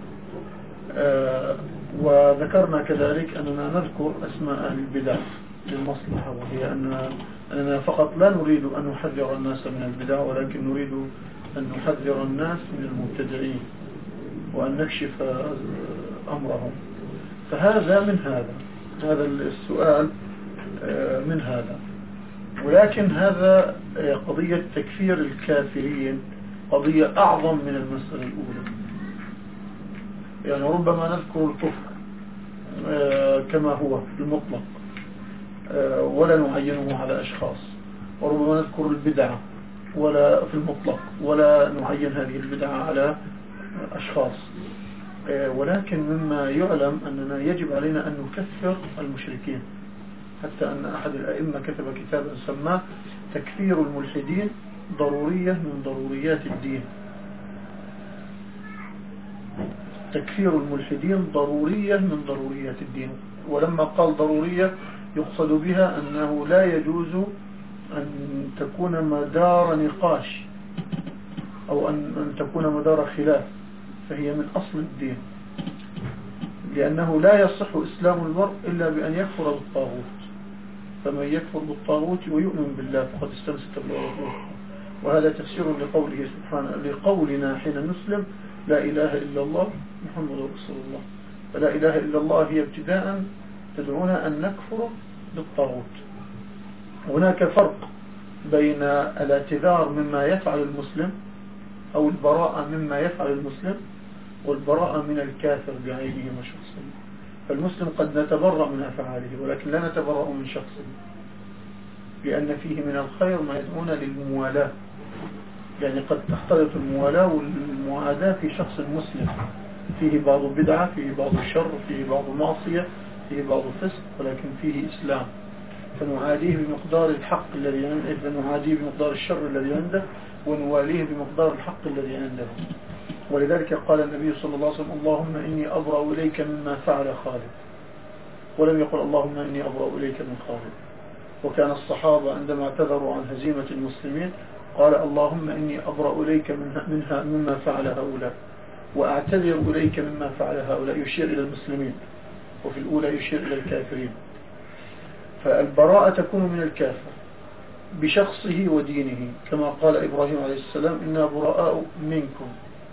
[SPEAKER 1] وذكرنا كذلك أننا نذكر أسماء أهل البدع للمصلحة، وهي أننا فقط لا نريد أن نحذر الناس من البدع ولكن نريد أن نحذر الناس من المبتدعين وأن نكشف أمرهم. فهذا من هذا هذا السؤال من هذا. ولكن هذا قضية تكفير الكافرين قضية أعظم من المسألة الأولى. يعني ربما نذكر الكفر كما هو المطلق ولا نعينه على أشخاص، وربما نذكر البدعة ولا في المطلق ولا نعين هذه البدعة على أشخاص. ولكن مما يعلم أننا يجب علينا أن نكفر المشركين، حتى أن أحد الأئمة كتب كتابا سماه تكفير الملحدين ضرورية من ضروريات الدين. تكفير الملحدين ضرورية من ضروريات الدين. ولما قال ضرورية يقصد بها أنه لا يجوز أن تكون مدار نقاش أو أن تكون مدار خلاف، فهي من أصل الدين، لأنه لا يصح إسلام المرء إلا بأن يكفر بالطاغوت، فمن يكفر بالطاغوت ويؤمن بالله فقد استمسك بالعروة. وهذا تفسير لقوله سبحانه لقولنا حين نسلم لا إله إلا الله محمد رسول الله. فلا إله إلا الله هي ابتداء تدعونا أن نكفر بالطاغوت. هناك فرق بين الاعتذار مما يفعل المسلم أو البراءة مما يفعل المسلم والبراءة من الكافر بعينه وشخصه. فالمسلم قد نتبرأ من أفعاله ولكن لا نتبرأ من شخصه، لأن فيه من الخير ما يدعون للموالاة. يعني قد تختلط الموالاة والمعاداة في شخص مسلم، فيه بعض بدعة، فيه بعض الشر، فيه بعض معصية، فيه بعض فسق، ولكن فيه إسلام، فنعاديه بمقدار الحق الذي عنده، نعاديه بمقدار الشر الذي عنده ونواليه بمقدار الحق الذي عنده. ولذلك قال النبي صلى الله عليه وسلم اللهم إني أبرأ إليك مما فعل خالد، ولم يقل اللهم إني أبرأ إليك من خالد. وكان الصحابة عندما اعتذروا عن هزيمة المسلمين قال اللهم إني أبرأ إليك منها مما فعل هؤلاء وأعتذر إليك مما فعل هؤلاء، يشير إلى المسلمين، وفي الأولى يشير إلى الكافرين. فالبراءة تكون من الكافر بشخصه ودينه، كما قال إبراهيم عليه السلام إنا براء منكم،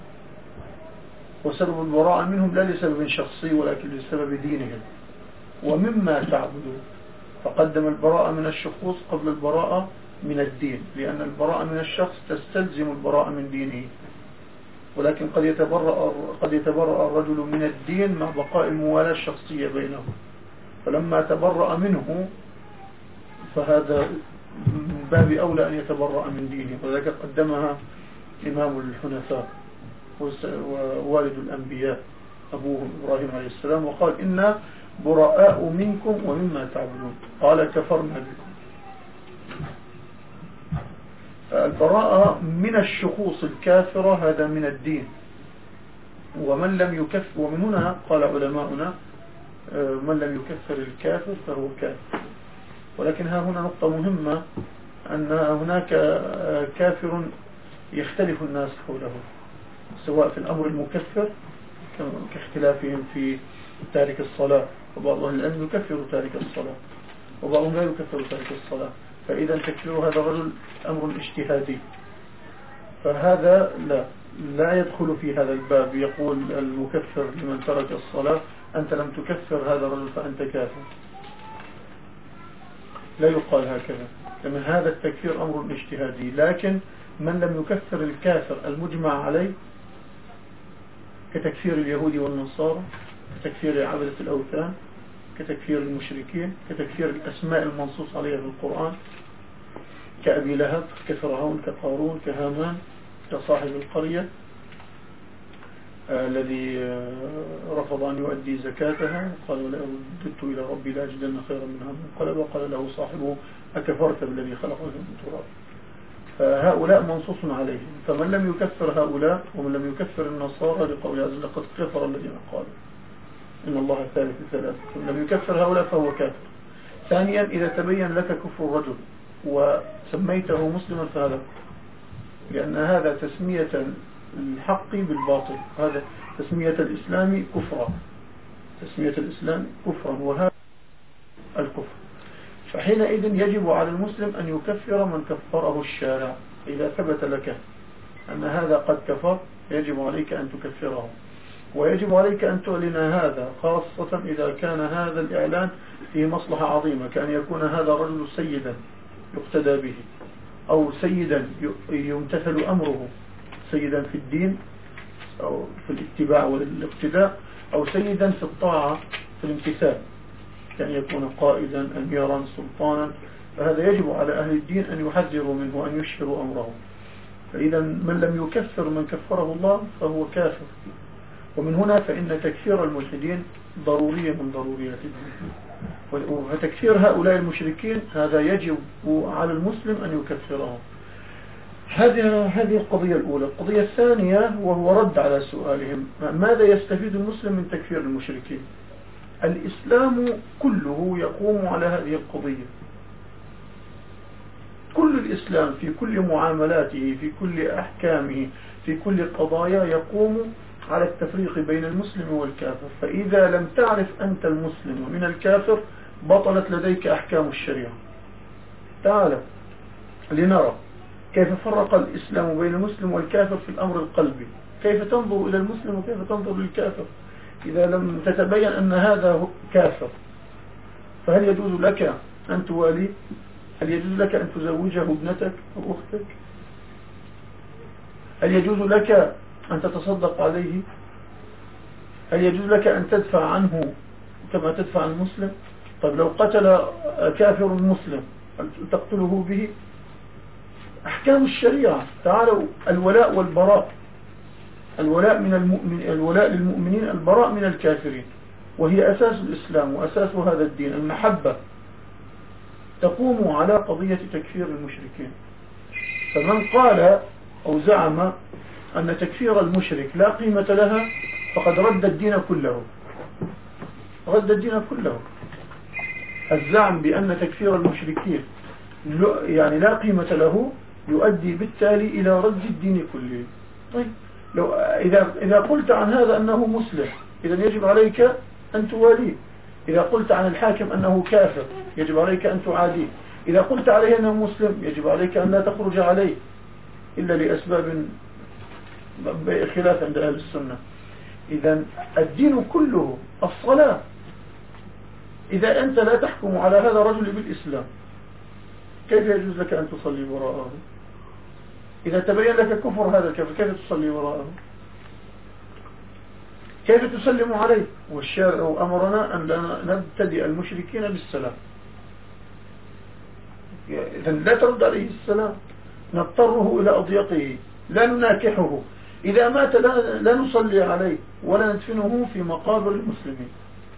[SPEAKER 1] وسبب البراءة منهم لا لسبب شخصي ولكن لسبب دينهم ومما تعبدون. فقدم البراءة من الشخوص قبل البراءة من الدين، لأن البراءة من الشخص تستلزم البراءة من دينه. ولكن قد يتبرأ قد يتبرأ الرجل من الدين مع بقاء الموالاة الشخصية بينه، فلما تبرأ منه فهذا من باب أولى أن يتبرأ من دينه. وذلك قدمها إمام الحنفاء ووالد الأنبياء أبوهم إبراهيم عليه السلام، وقال إنا براء منكم ومما تعبدون، قال كفرنا بكم. البراءة من الشخوص الكافرة هذا من الدين، ومن لم يكفر، ومن هنا قال علماؤنا من لم يكفر الكافر فهو كافر. ولكن ها هنا نقطة مهمة، أن هناك كافر يختلف الناس حوله، سواء في الأمر المكفر كاختلافهم في تارك الصلاة، وبعض أهل العلم يكفر تارك الصلاة وبعضهم لا يكفر تارك الصلاة، فإذا تكفير هذا الرجل أمر اجتهادي، فهذا لا لا يدخل في هذا الباب. يقول المكفر لمن ترك الصلاة أنت لم تكفر هذا الرجل فأنت كافر، لا يقال هكذا، لأن هذا التكفير أمر اجتهادي. لكن من لم يكفر الكافر المجمع عليه كتكفير اليهود والنصارى، كتكفير عبدة الأوثان، كتكفير المشركين، كتكفير الأسماء المنصوص عليها في القرآن، كأبي لهب، كفرعون، كقارون، كهامان، كصاحب القرية آه الذي آه رفض أن يؤدي زكاتها وقال ولا رددت إلى ربي لأجدن خيرا منها منقلبا، وقال له صاحبه أكفرت بالذي خلقه من تراب. فهؤلاء منصوص عليهم، فمن لم يكفر هؤلاء ومن لم يكفر النصارى لقول عز لقد كفر الذين قالوا إن الله ثالث ثلاثة، من لم يكفر هؤلاء فهو كافر. ثانيا إذا تبين لك كفر الرجل وسميته مسلما فهذا كفر، لأن هذا تسمية الحق بالباطل، هذا تسمية الإسلام كفرا، تسمية الإسلام كفرا، وهذا الكفر. فحينئذ يجب على المسلم أن يكفر من كفره الشارع. إذا ثبت لك أن هذا قد كفر يجب عليك أن تكفره، ويجب عليك أن تعلن هذا، خاصة إذا كان هذا الإعلان فيه مصلحة عظيمة، كأن يكون هذا الرجل سيدا يقتدى به، أو سيدا يمتثل أمره، سيدا في الدين أو في الاتباع والاقتداء، أو سيدا في الطاعة في الامتثال، كأن يكون قائدا أميرا سلطانا. فهذا يجب على أهل الدين أن يحذروا منه وأن يشهروا أمره. فإذا من لم يكفر من كفره الله فهو كافر. ومن هنا فإن تكفير الملحدين ضرورية من ضروريات الدين، وتكفير هؤلاء المشركين هذا يجب على المسلم أن يكفرهم. هذه هذه القضية الأولى. القضية الثانية وهو رد على سؤالهم ماذا يستفيد المسلم من تكفير المشركين؟ الإسلام كله يقوم على هذه القضية، كل الإسلام في كل معاملاته في كل أحكامه في كل قضايا يقوم على التفريق بين المسلم والكافر. فإذا لم تعرف أنت المسلم من الكافر بطلت لديك أحكام الشريعة. تعال لنرى كيف فرق الإسلام بين المسلم والكافر في الأمر القلبي، كيف تنظر إلى المسلم وكيف تنظر للكافر. إذا لم تتبين أن هذا كافر فهل يجوز لك أن تواليه؟ هل يجوز لك أن تزوجه ابنتك أو أختك؟ هل يجوز لك أن تتصدق عليه؟ هل يجوز لك أن تدفع عنه كما تدفع المسلم؟ طيب لو قتل كافر مسلم تقتله به؟ أحكام الشريعة. تعالوا الولاء والبراء، الولاء من المؤمن، الولاء للمؤمنين، البراء من الكافرين، وهي أساس الإسلام وأساس هذا الدين. المحبة تقوم على قضية تكفير المشركين. فمن قال أو زعم أن تكفير المشرك لا قيمة لها فقد رد الدين كله، رد الدين كله. الزعم بأن تكفير المشركين يعني لا قيمة له يؤدي بالتالي إلى رد الدين كله. طيب لو إذا إذا قلت عن هذا أنه مسلم إذا يجب عليك أن تواليه. إذا قلت عن الحاكم أنه كافر يجب عليك أن تعاديه. إذا قلت عليه أنه مسلم يجب عليك أن لا تخرج عليه إلا لأسباب خلاف عند أهل السنة. إذا الدين كله الصلاة. إذا أنت لا تحكم على هذا الرجل بالإسلام كيف يجوز لك أن تصلي وراءه؟ إذا تبين لك كفر هذا الكافر كيف تصلي وراءه؟ كيف تسلم عليه؟ والشارع أمرنا أن لا نبتدئ المشركين بالسلام. إذا لا ترد عليه السلام، نضطره إلى أضيقه، لا نناكحه. إذا مات لا نصلي عليه ولا ندفنه في مقابر المسلمين.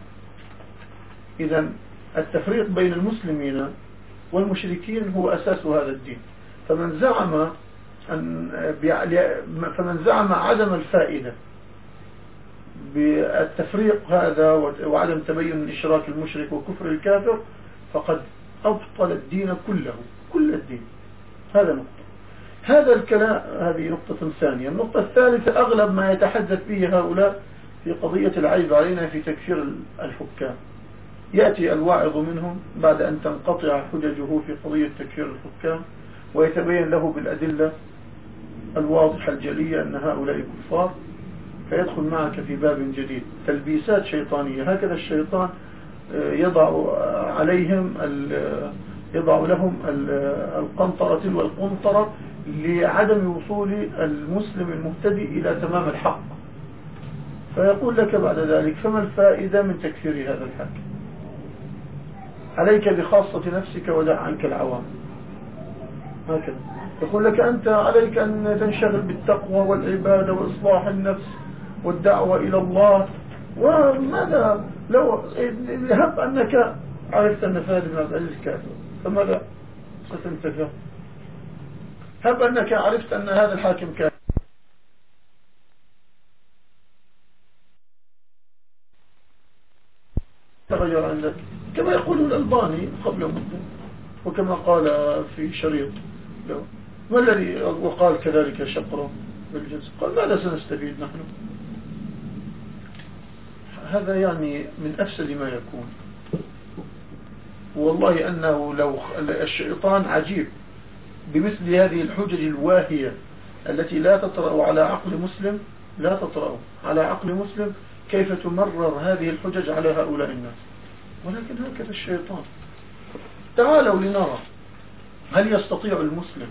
[SPEAKER 1] إذا التفريق بين المسلمين والمشركين هو أساس هذا الدين. فمن زعم أن فمن زعم عدم الفائدة بالتفريق هذا وعدم تبين إشراك المشرك وكفر الكافر فقد أبطل الدين كله، كل الدين. هذا نقطة. هذا الكلام، هذه نقطة ثانية. النقطة الثالثة أغلب ما يتحدث به هؤلاء في قضية العيب علينا في تكفير الحكام. يأتي الواعظ منهم بعد أن تنقطع حججه في قضية تكفير الحكام ويتبين له بالأدلة الواضحة الجلية أن هؤلاء كفار، فيدخل معك في باب جديد، تلبيسات شيطانية. هكذا الشيطان يضع عليهم يضع لهم القنطرة والقنطرة لعدم وصول المسلم المهتدي إلى تمام الحق، فيقول لك بعد ذلك فما الفائدة من تكفير هذا الحاكم؟ عليك بخاصة نفسك ودع عنك العوام. هكذا يقول لك أنت عليك أن تنشغل بالتقوى والعبادة وإصلاح النفس والدعوة إلى الله. وماذا لو هب أنك عرفت أن فهد بن عبد العزيز كافر، فماذا ستنتفع؟ هب أنك عرفت أن هذا الحاكم كافر، تغير عندك كما يقول الألباني قبل مدة، وكما قال في شريط له ما الذي وقال كذلك شقرة بالجنس، قال ماذا سنستفيد نحن؟ هذا يعني من أفسد ما يكون. والله أنه لو الشيطان عجيب بمثل هذه الحجج الواهية التي لا تطرأ على عقل مسلم، لا تطرأ على عقل مسلم، كيف تمرر هذه الحجج على هؤلاء الناس؟ ولكن هكذا الشيطان. تعالوا لنرى هل يستطيع المسلم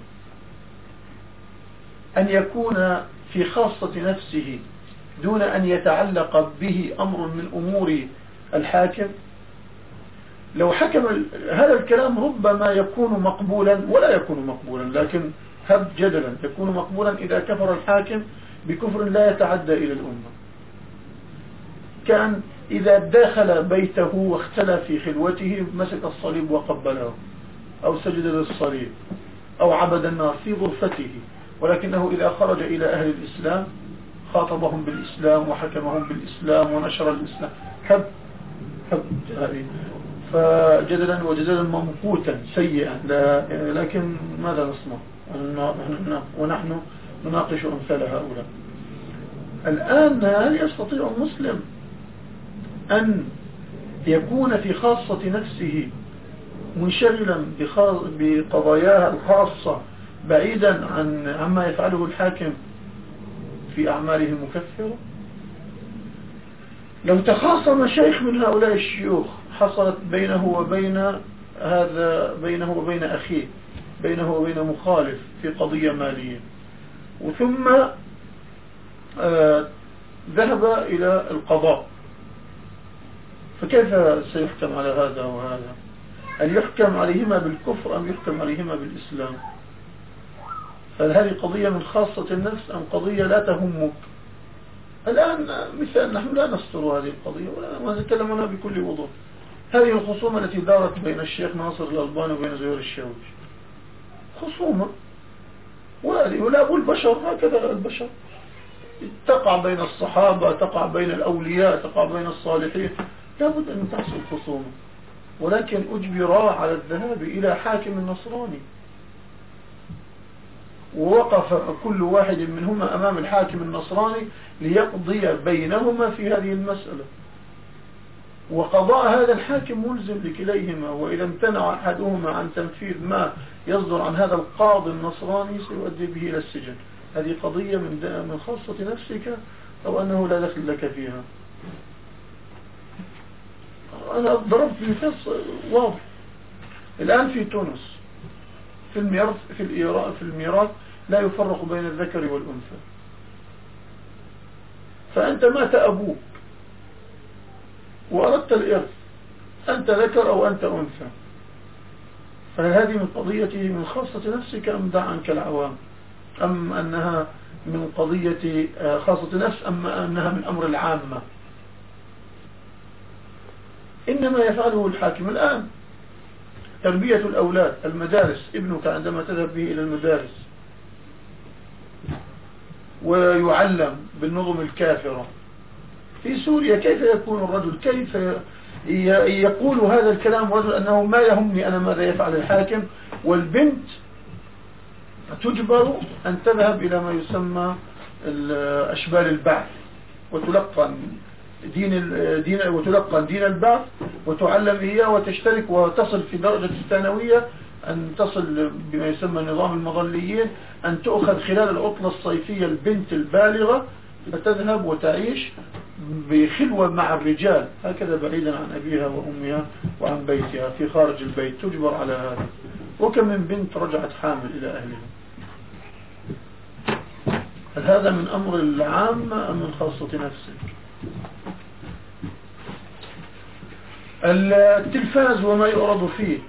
[SPEAKER 1] أن يكون في خاصة نفسه دون أن يتعلق به أمر من أمور الحاكم؟ لو حكم هذا الكلام ربما يكون مقبولا ولا يكون مقبولا، لكن هب جدلا يكون مقبولا إذا كفر الحاكم بكفر لا يتعدى إلى الأمة. كان إذا داخل بيته واختلى في خلوته مسك الصليب وقبله، أو سجد للصليب، أو عبد النار في غرفته، ولكنه إذا خرج إلى أهل الإسلام خاطبهم بالإسلام وحكمهم بالإسلام ونشر الإسلام. حب حب فجدلا وجدلا ممقوتا سيئا، لكن ماذا نصنع ونحن نناقش أمثال هؤلاء. الآن هل يستطيع المسلم أن يكون في خاصة نفسه منشغلا بقضاياها الخاصة بعيدا عن عما يفعله الحاكم في أعماله المكفرة؟ لو تخاصم شيخ من هؤلاء الشيوخ حصلت بينه وبين هذا بينه وبين أخيه، بينه وبين مخالف في قضية مالية، وثم آه ذهب إلى القضاء، فكيف سيحكم على هذا وهذا؟ هل يحكم عليهما بالكفر أم يحكم عليهما بالإسلام؟ هل هذه قضية من خاصة النفس أم قضية لا تهمك؟ الآن مثال نحن لا نستر هذه القضية ولا نتكلم عنها بكل وضوح. هذه الخصومة التي دارت بين الشيخ ناصر الألباني وبين زهير الشاويش خصومة، ولا أقول بشر، هكذا البشر تقع بين الصحابة، تقع بين الأولياء، تقع بين الصالحين، لابد أن تحصل خصومة، ولكن أجبرا على الذهاب إلى حاكم نصراني، ووقف كل واحد منهما أمام الحاكم النصراني ليقضي بينهما في هذه المسألة، وقضاء هذا الحاكم ملزم لكليهما، وإذا امتنع أحدهما عن تنفيذ ما يصدر عن هذا القاضي النصراني سيؤدي به إلى السجن. هذه قضية من من خاصة نفسك أو أنه لا دخل لك فيها. أنا ضربت مثال واضح الآن في تونس في الميراث في الإيراء في الميراث لا يفرق بين الذكر والأنثى، فأنت مات أبوك وأردت الإرث، أنت ذكر أو أنت أنثى، فهل هذه من قضيته من خاصة نفسك أم دع عنك العوام، أم أنها من قضية خاصة نفس أم أنها من أمر العامة؟ إنما يفعله الحاكم الآن تربية الأولاد، المدارس، ابنك عندما تذهب به إلى المدارس ويعلم بالنظم الكافرة في سوريا، كيف يكون الرجل، كيف يقول هذا الكلام رجل أنه ما يهمني أنا ماذا يفعل الحاكم، والبنت تجبر أن تذهب إلى ما يسمى أشبال البعث وتلقن دين دين وتلقن دين البعث وتعلم إياه وتشترك وتصل في درجة الثانوية أن تصل بما يسمى نظام المظليين، أن تؤخذ خلال العطلة الصيفية البنت البالغة فتذهب وتعيش بخلوة مع الرجال هكذا بعيدا عن أبيها وأمها وعن بيتها في خارج البيت، تجبر على هذا. وكم من بنت رجعت حامل إلى أهلها. هل هذا من أمر العامة أم من خاصة نفسك؟ التلفاز وما يعرض فيه،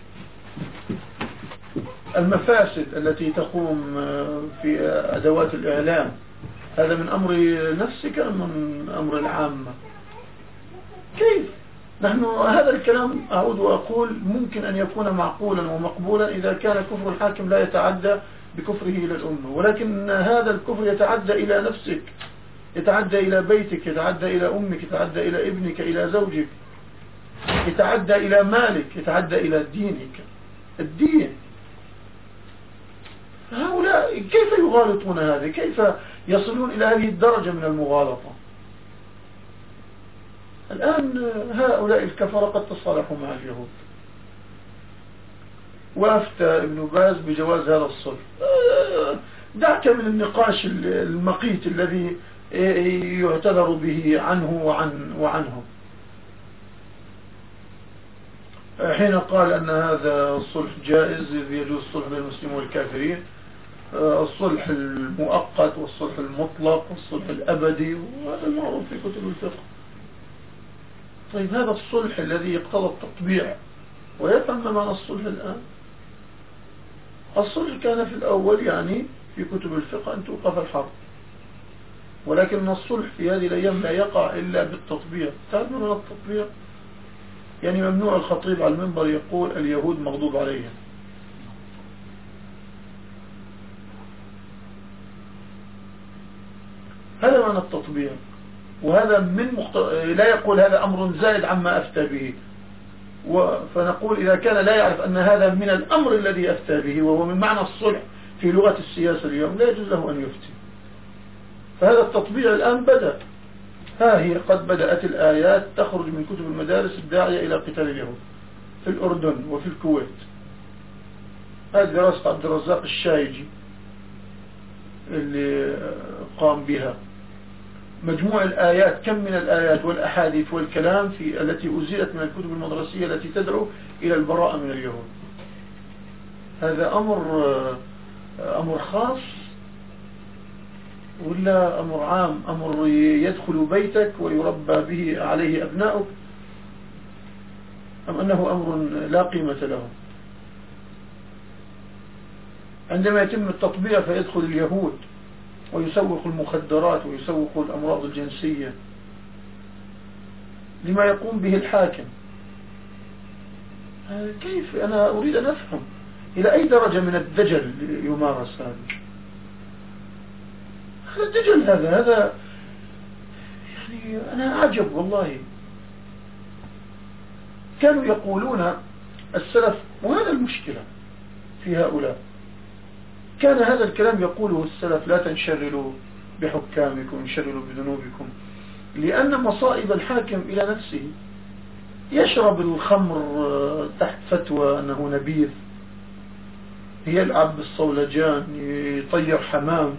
[SPEAKER 1] المفاسد التي تقوم في أدوات الإعلام، هذا من أمر نفسك أم من أمر العامة؟ كيف؟ نحن هذا الكلام أعود وأقول ممكن أن يكون معقولا ومقبولا إذا كان كفر الحاكم لا يتعدى بكفره إلى الأمة، ولكن هذا الكفر يتعدى إلى نفسك، يتعدى إلى بيتك، يتعدى إلى أمك، يتعدى إلى ابنك، إلى زوجك، يتعدى إلى مالك، يتعدى إلى دينك. الدين هؤلاء كيف يغالطون هذه؟ كيف يصلون إلى هذه الدرجة من المغالطة؟ الآن هؤلاء الكفرة قد تصالحوا مع اليهود، وافتى ابن باز بجواز هذا الصلح. دعك من النقاش المقيت الذي يعتذر به عنه وعن وعنهم حين قال أن هذا الصلح جائز، يجوز الصلح بين المسلمين والكافرين، الصلح المؤقت والصلح المطلق والصلح الأبدي، وهذا المعروف في كتب الفقه. طيب هذا الصلح الذي يقتضى التطبيع، ويفهم ما معنى الصلح الآن؟ الصلح كان في الأول يعني في كتب الفقه أن توقف الحرب، ولكن الصلح في هذه الأيام لا يقع إلا بالتطبيع. تعرف ما معنى التطبيع؟ يعني ممنوع الخطيب على المنبر يقول اليهود مغضوب عليهم. هذا معنى التطبيع، وهذا من مخت... لا يقول هذا أمر زائد عما أفتى به، و... فنقول إذا كان لا يعرف أن هذا من الأمر الذي أفتى به وهو من معنى الصلح في لغة السياسة اليوم لا يجوز له أن يفتي. فهذا التطبيع الآن بدأ، ها هي قد بدأت الآيات تخرج من كتب المدارس الداعية إلى قتال اليهود في الأردن وفي الكويت. هذه دراسة عبد الرزاق الشايجي اللي قام بها، مجموع الآيات، كم من الآيات والأحاديث والكلام في التي أزيلت من الكتب المدرسية التي تدعو إلى البراءة من اليهود. هذا أمر أمر خاص ولا أمر عام؟ أمر يدخل بيتك ويربى به عليه أبنائك، أم أنه أمر لا قيمة له؟ عندما يتم التطبيع فيدخل اليهود ويسوق المخدرات ويسوق الأمراض الجنسية لما يقوم به الحاكم. كيف؟ أنا أريد أن أفهم إلى أي درجة من الدجل يمارس هذا؟ هذا الدجل هذا هذا يعني أنا أعجب والله. كانوا يقولون السلف، وهذا المشكلة في هؤلاء، كان هذا الكلام يقوله السلف: لا تنشغلوا بحكامكم، انشغلوا بذنوبكم، لأن مصائب الحاكم إلى نفسه. يشرب الخمر تحت فتوى أنه نبيذ، يلعب بالصولجان، يطير حمام،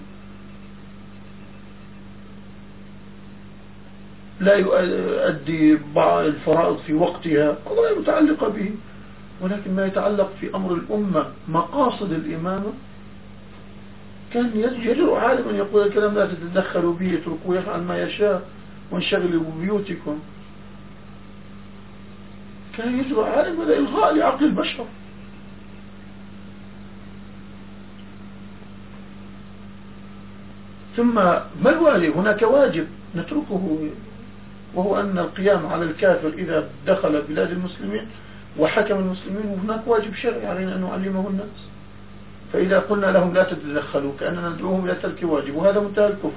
[SPEAKER 1] لا يؤدي بعض الفرائض في وقتها، قضايا متعلقة به. ولكن ما يتعلق في أمر الأمة، مقاصد الإمامة، كان يجرؤ عالم أن يقول الكلام: لا تتدخلوا به، اتركوه يفعل ما يشاء وانشغلوا ببيوتكم. كان يجرؤ عالم، هذا إلغاء لعقل البشر. ثم ما الواجب؟ هناك واجب نتركه، وهو أن القيام على الكافر إذا دخل بلاد المسلمين وحكم المسلمين، وهناك واجب شرعي علينا أن نعلمه الناس. فإذا قلنا لهم لا تتدخلوا كأننا ندعوهم إلى ترك واجب، وهذا منتهى الكفر.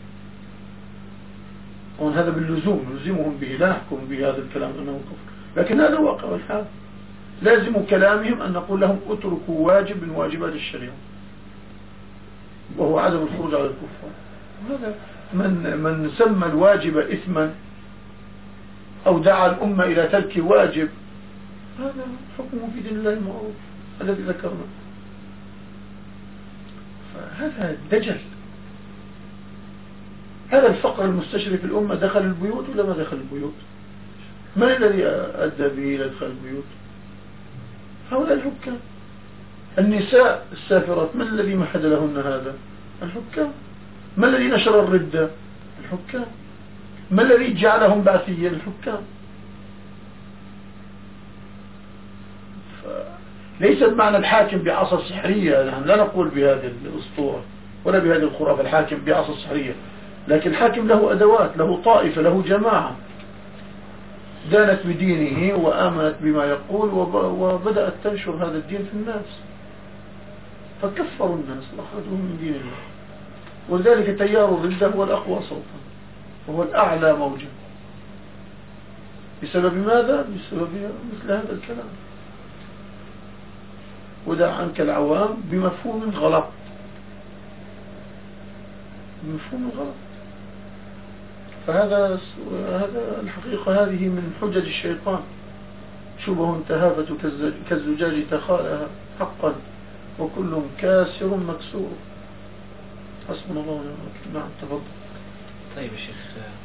[SPEAKER 1] وهذا باللزوم نلزمهم به، لا نحكم بهذا الكلام أنه كفر، لكن هذا واقع الحال. لازم كلامهم أن نقول لهم اتركوا واجب من واجبات الشريعة، وهو عدم الخروج على الكفار. هذا من من سمى الواجب إثما أو دعا الأمة إلى ترك واجب، هذا حكمه في دين الله المعروف الذي ذكرنا. فهذا دجل. هذا الفقر المستشري في الأمة دخل البيوت ولا ما دخل البيوت؟ من الذي أدى به إلى دخل البيوت؟ هؤلاء الحكام. النساء السافرات من الذي مهد لهن هذا؟ الحكام. ما الذي نشر الردة؟ الحكام. ما الذي جعلهم بعثيا؟ الحكام. ليس بمعنى الحاكم بعصا سحرية، نحن لا نقول بهذه الأسطورة ولا بهذه الخرافة الحاكم بعصا سحرية، لكن الحاكم له أدوات، له طائفة، له جماعة دانت بدينه وآمنت بما يقول وبدأت تنشر هذا الدين في الناس، فكفروا الناس وأخرجوهم من دين الله. ولذلك تيار الردة هو الأقوى صوتا وهو الأعلى موجا. بسبب ماذا؟ بسبب مثل هذا الكلام. ودع عنك العوام بمفهوم غلط، بمفهوم غلط. فهذا هذا الحقيقة هذه من حجج الشيطان. شبه تهافت كالزجاج تخالها حقا وكل كاسر مكسور. حسبنا الله ونعم الوكيل. نعم تفضل.
[SPEAKER 2] طيب يا شيخ،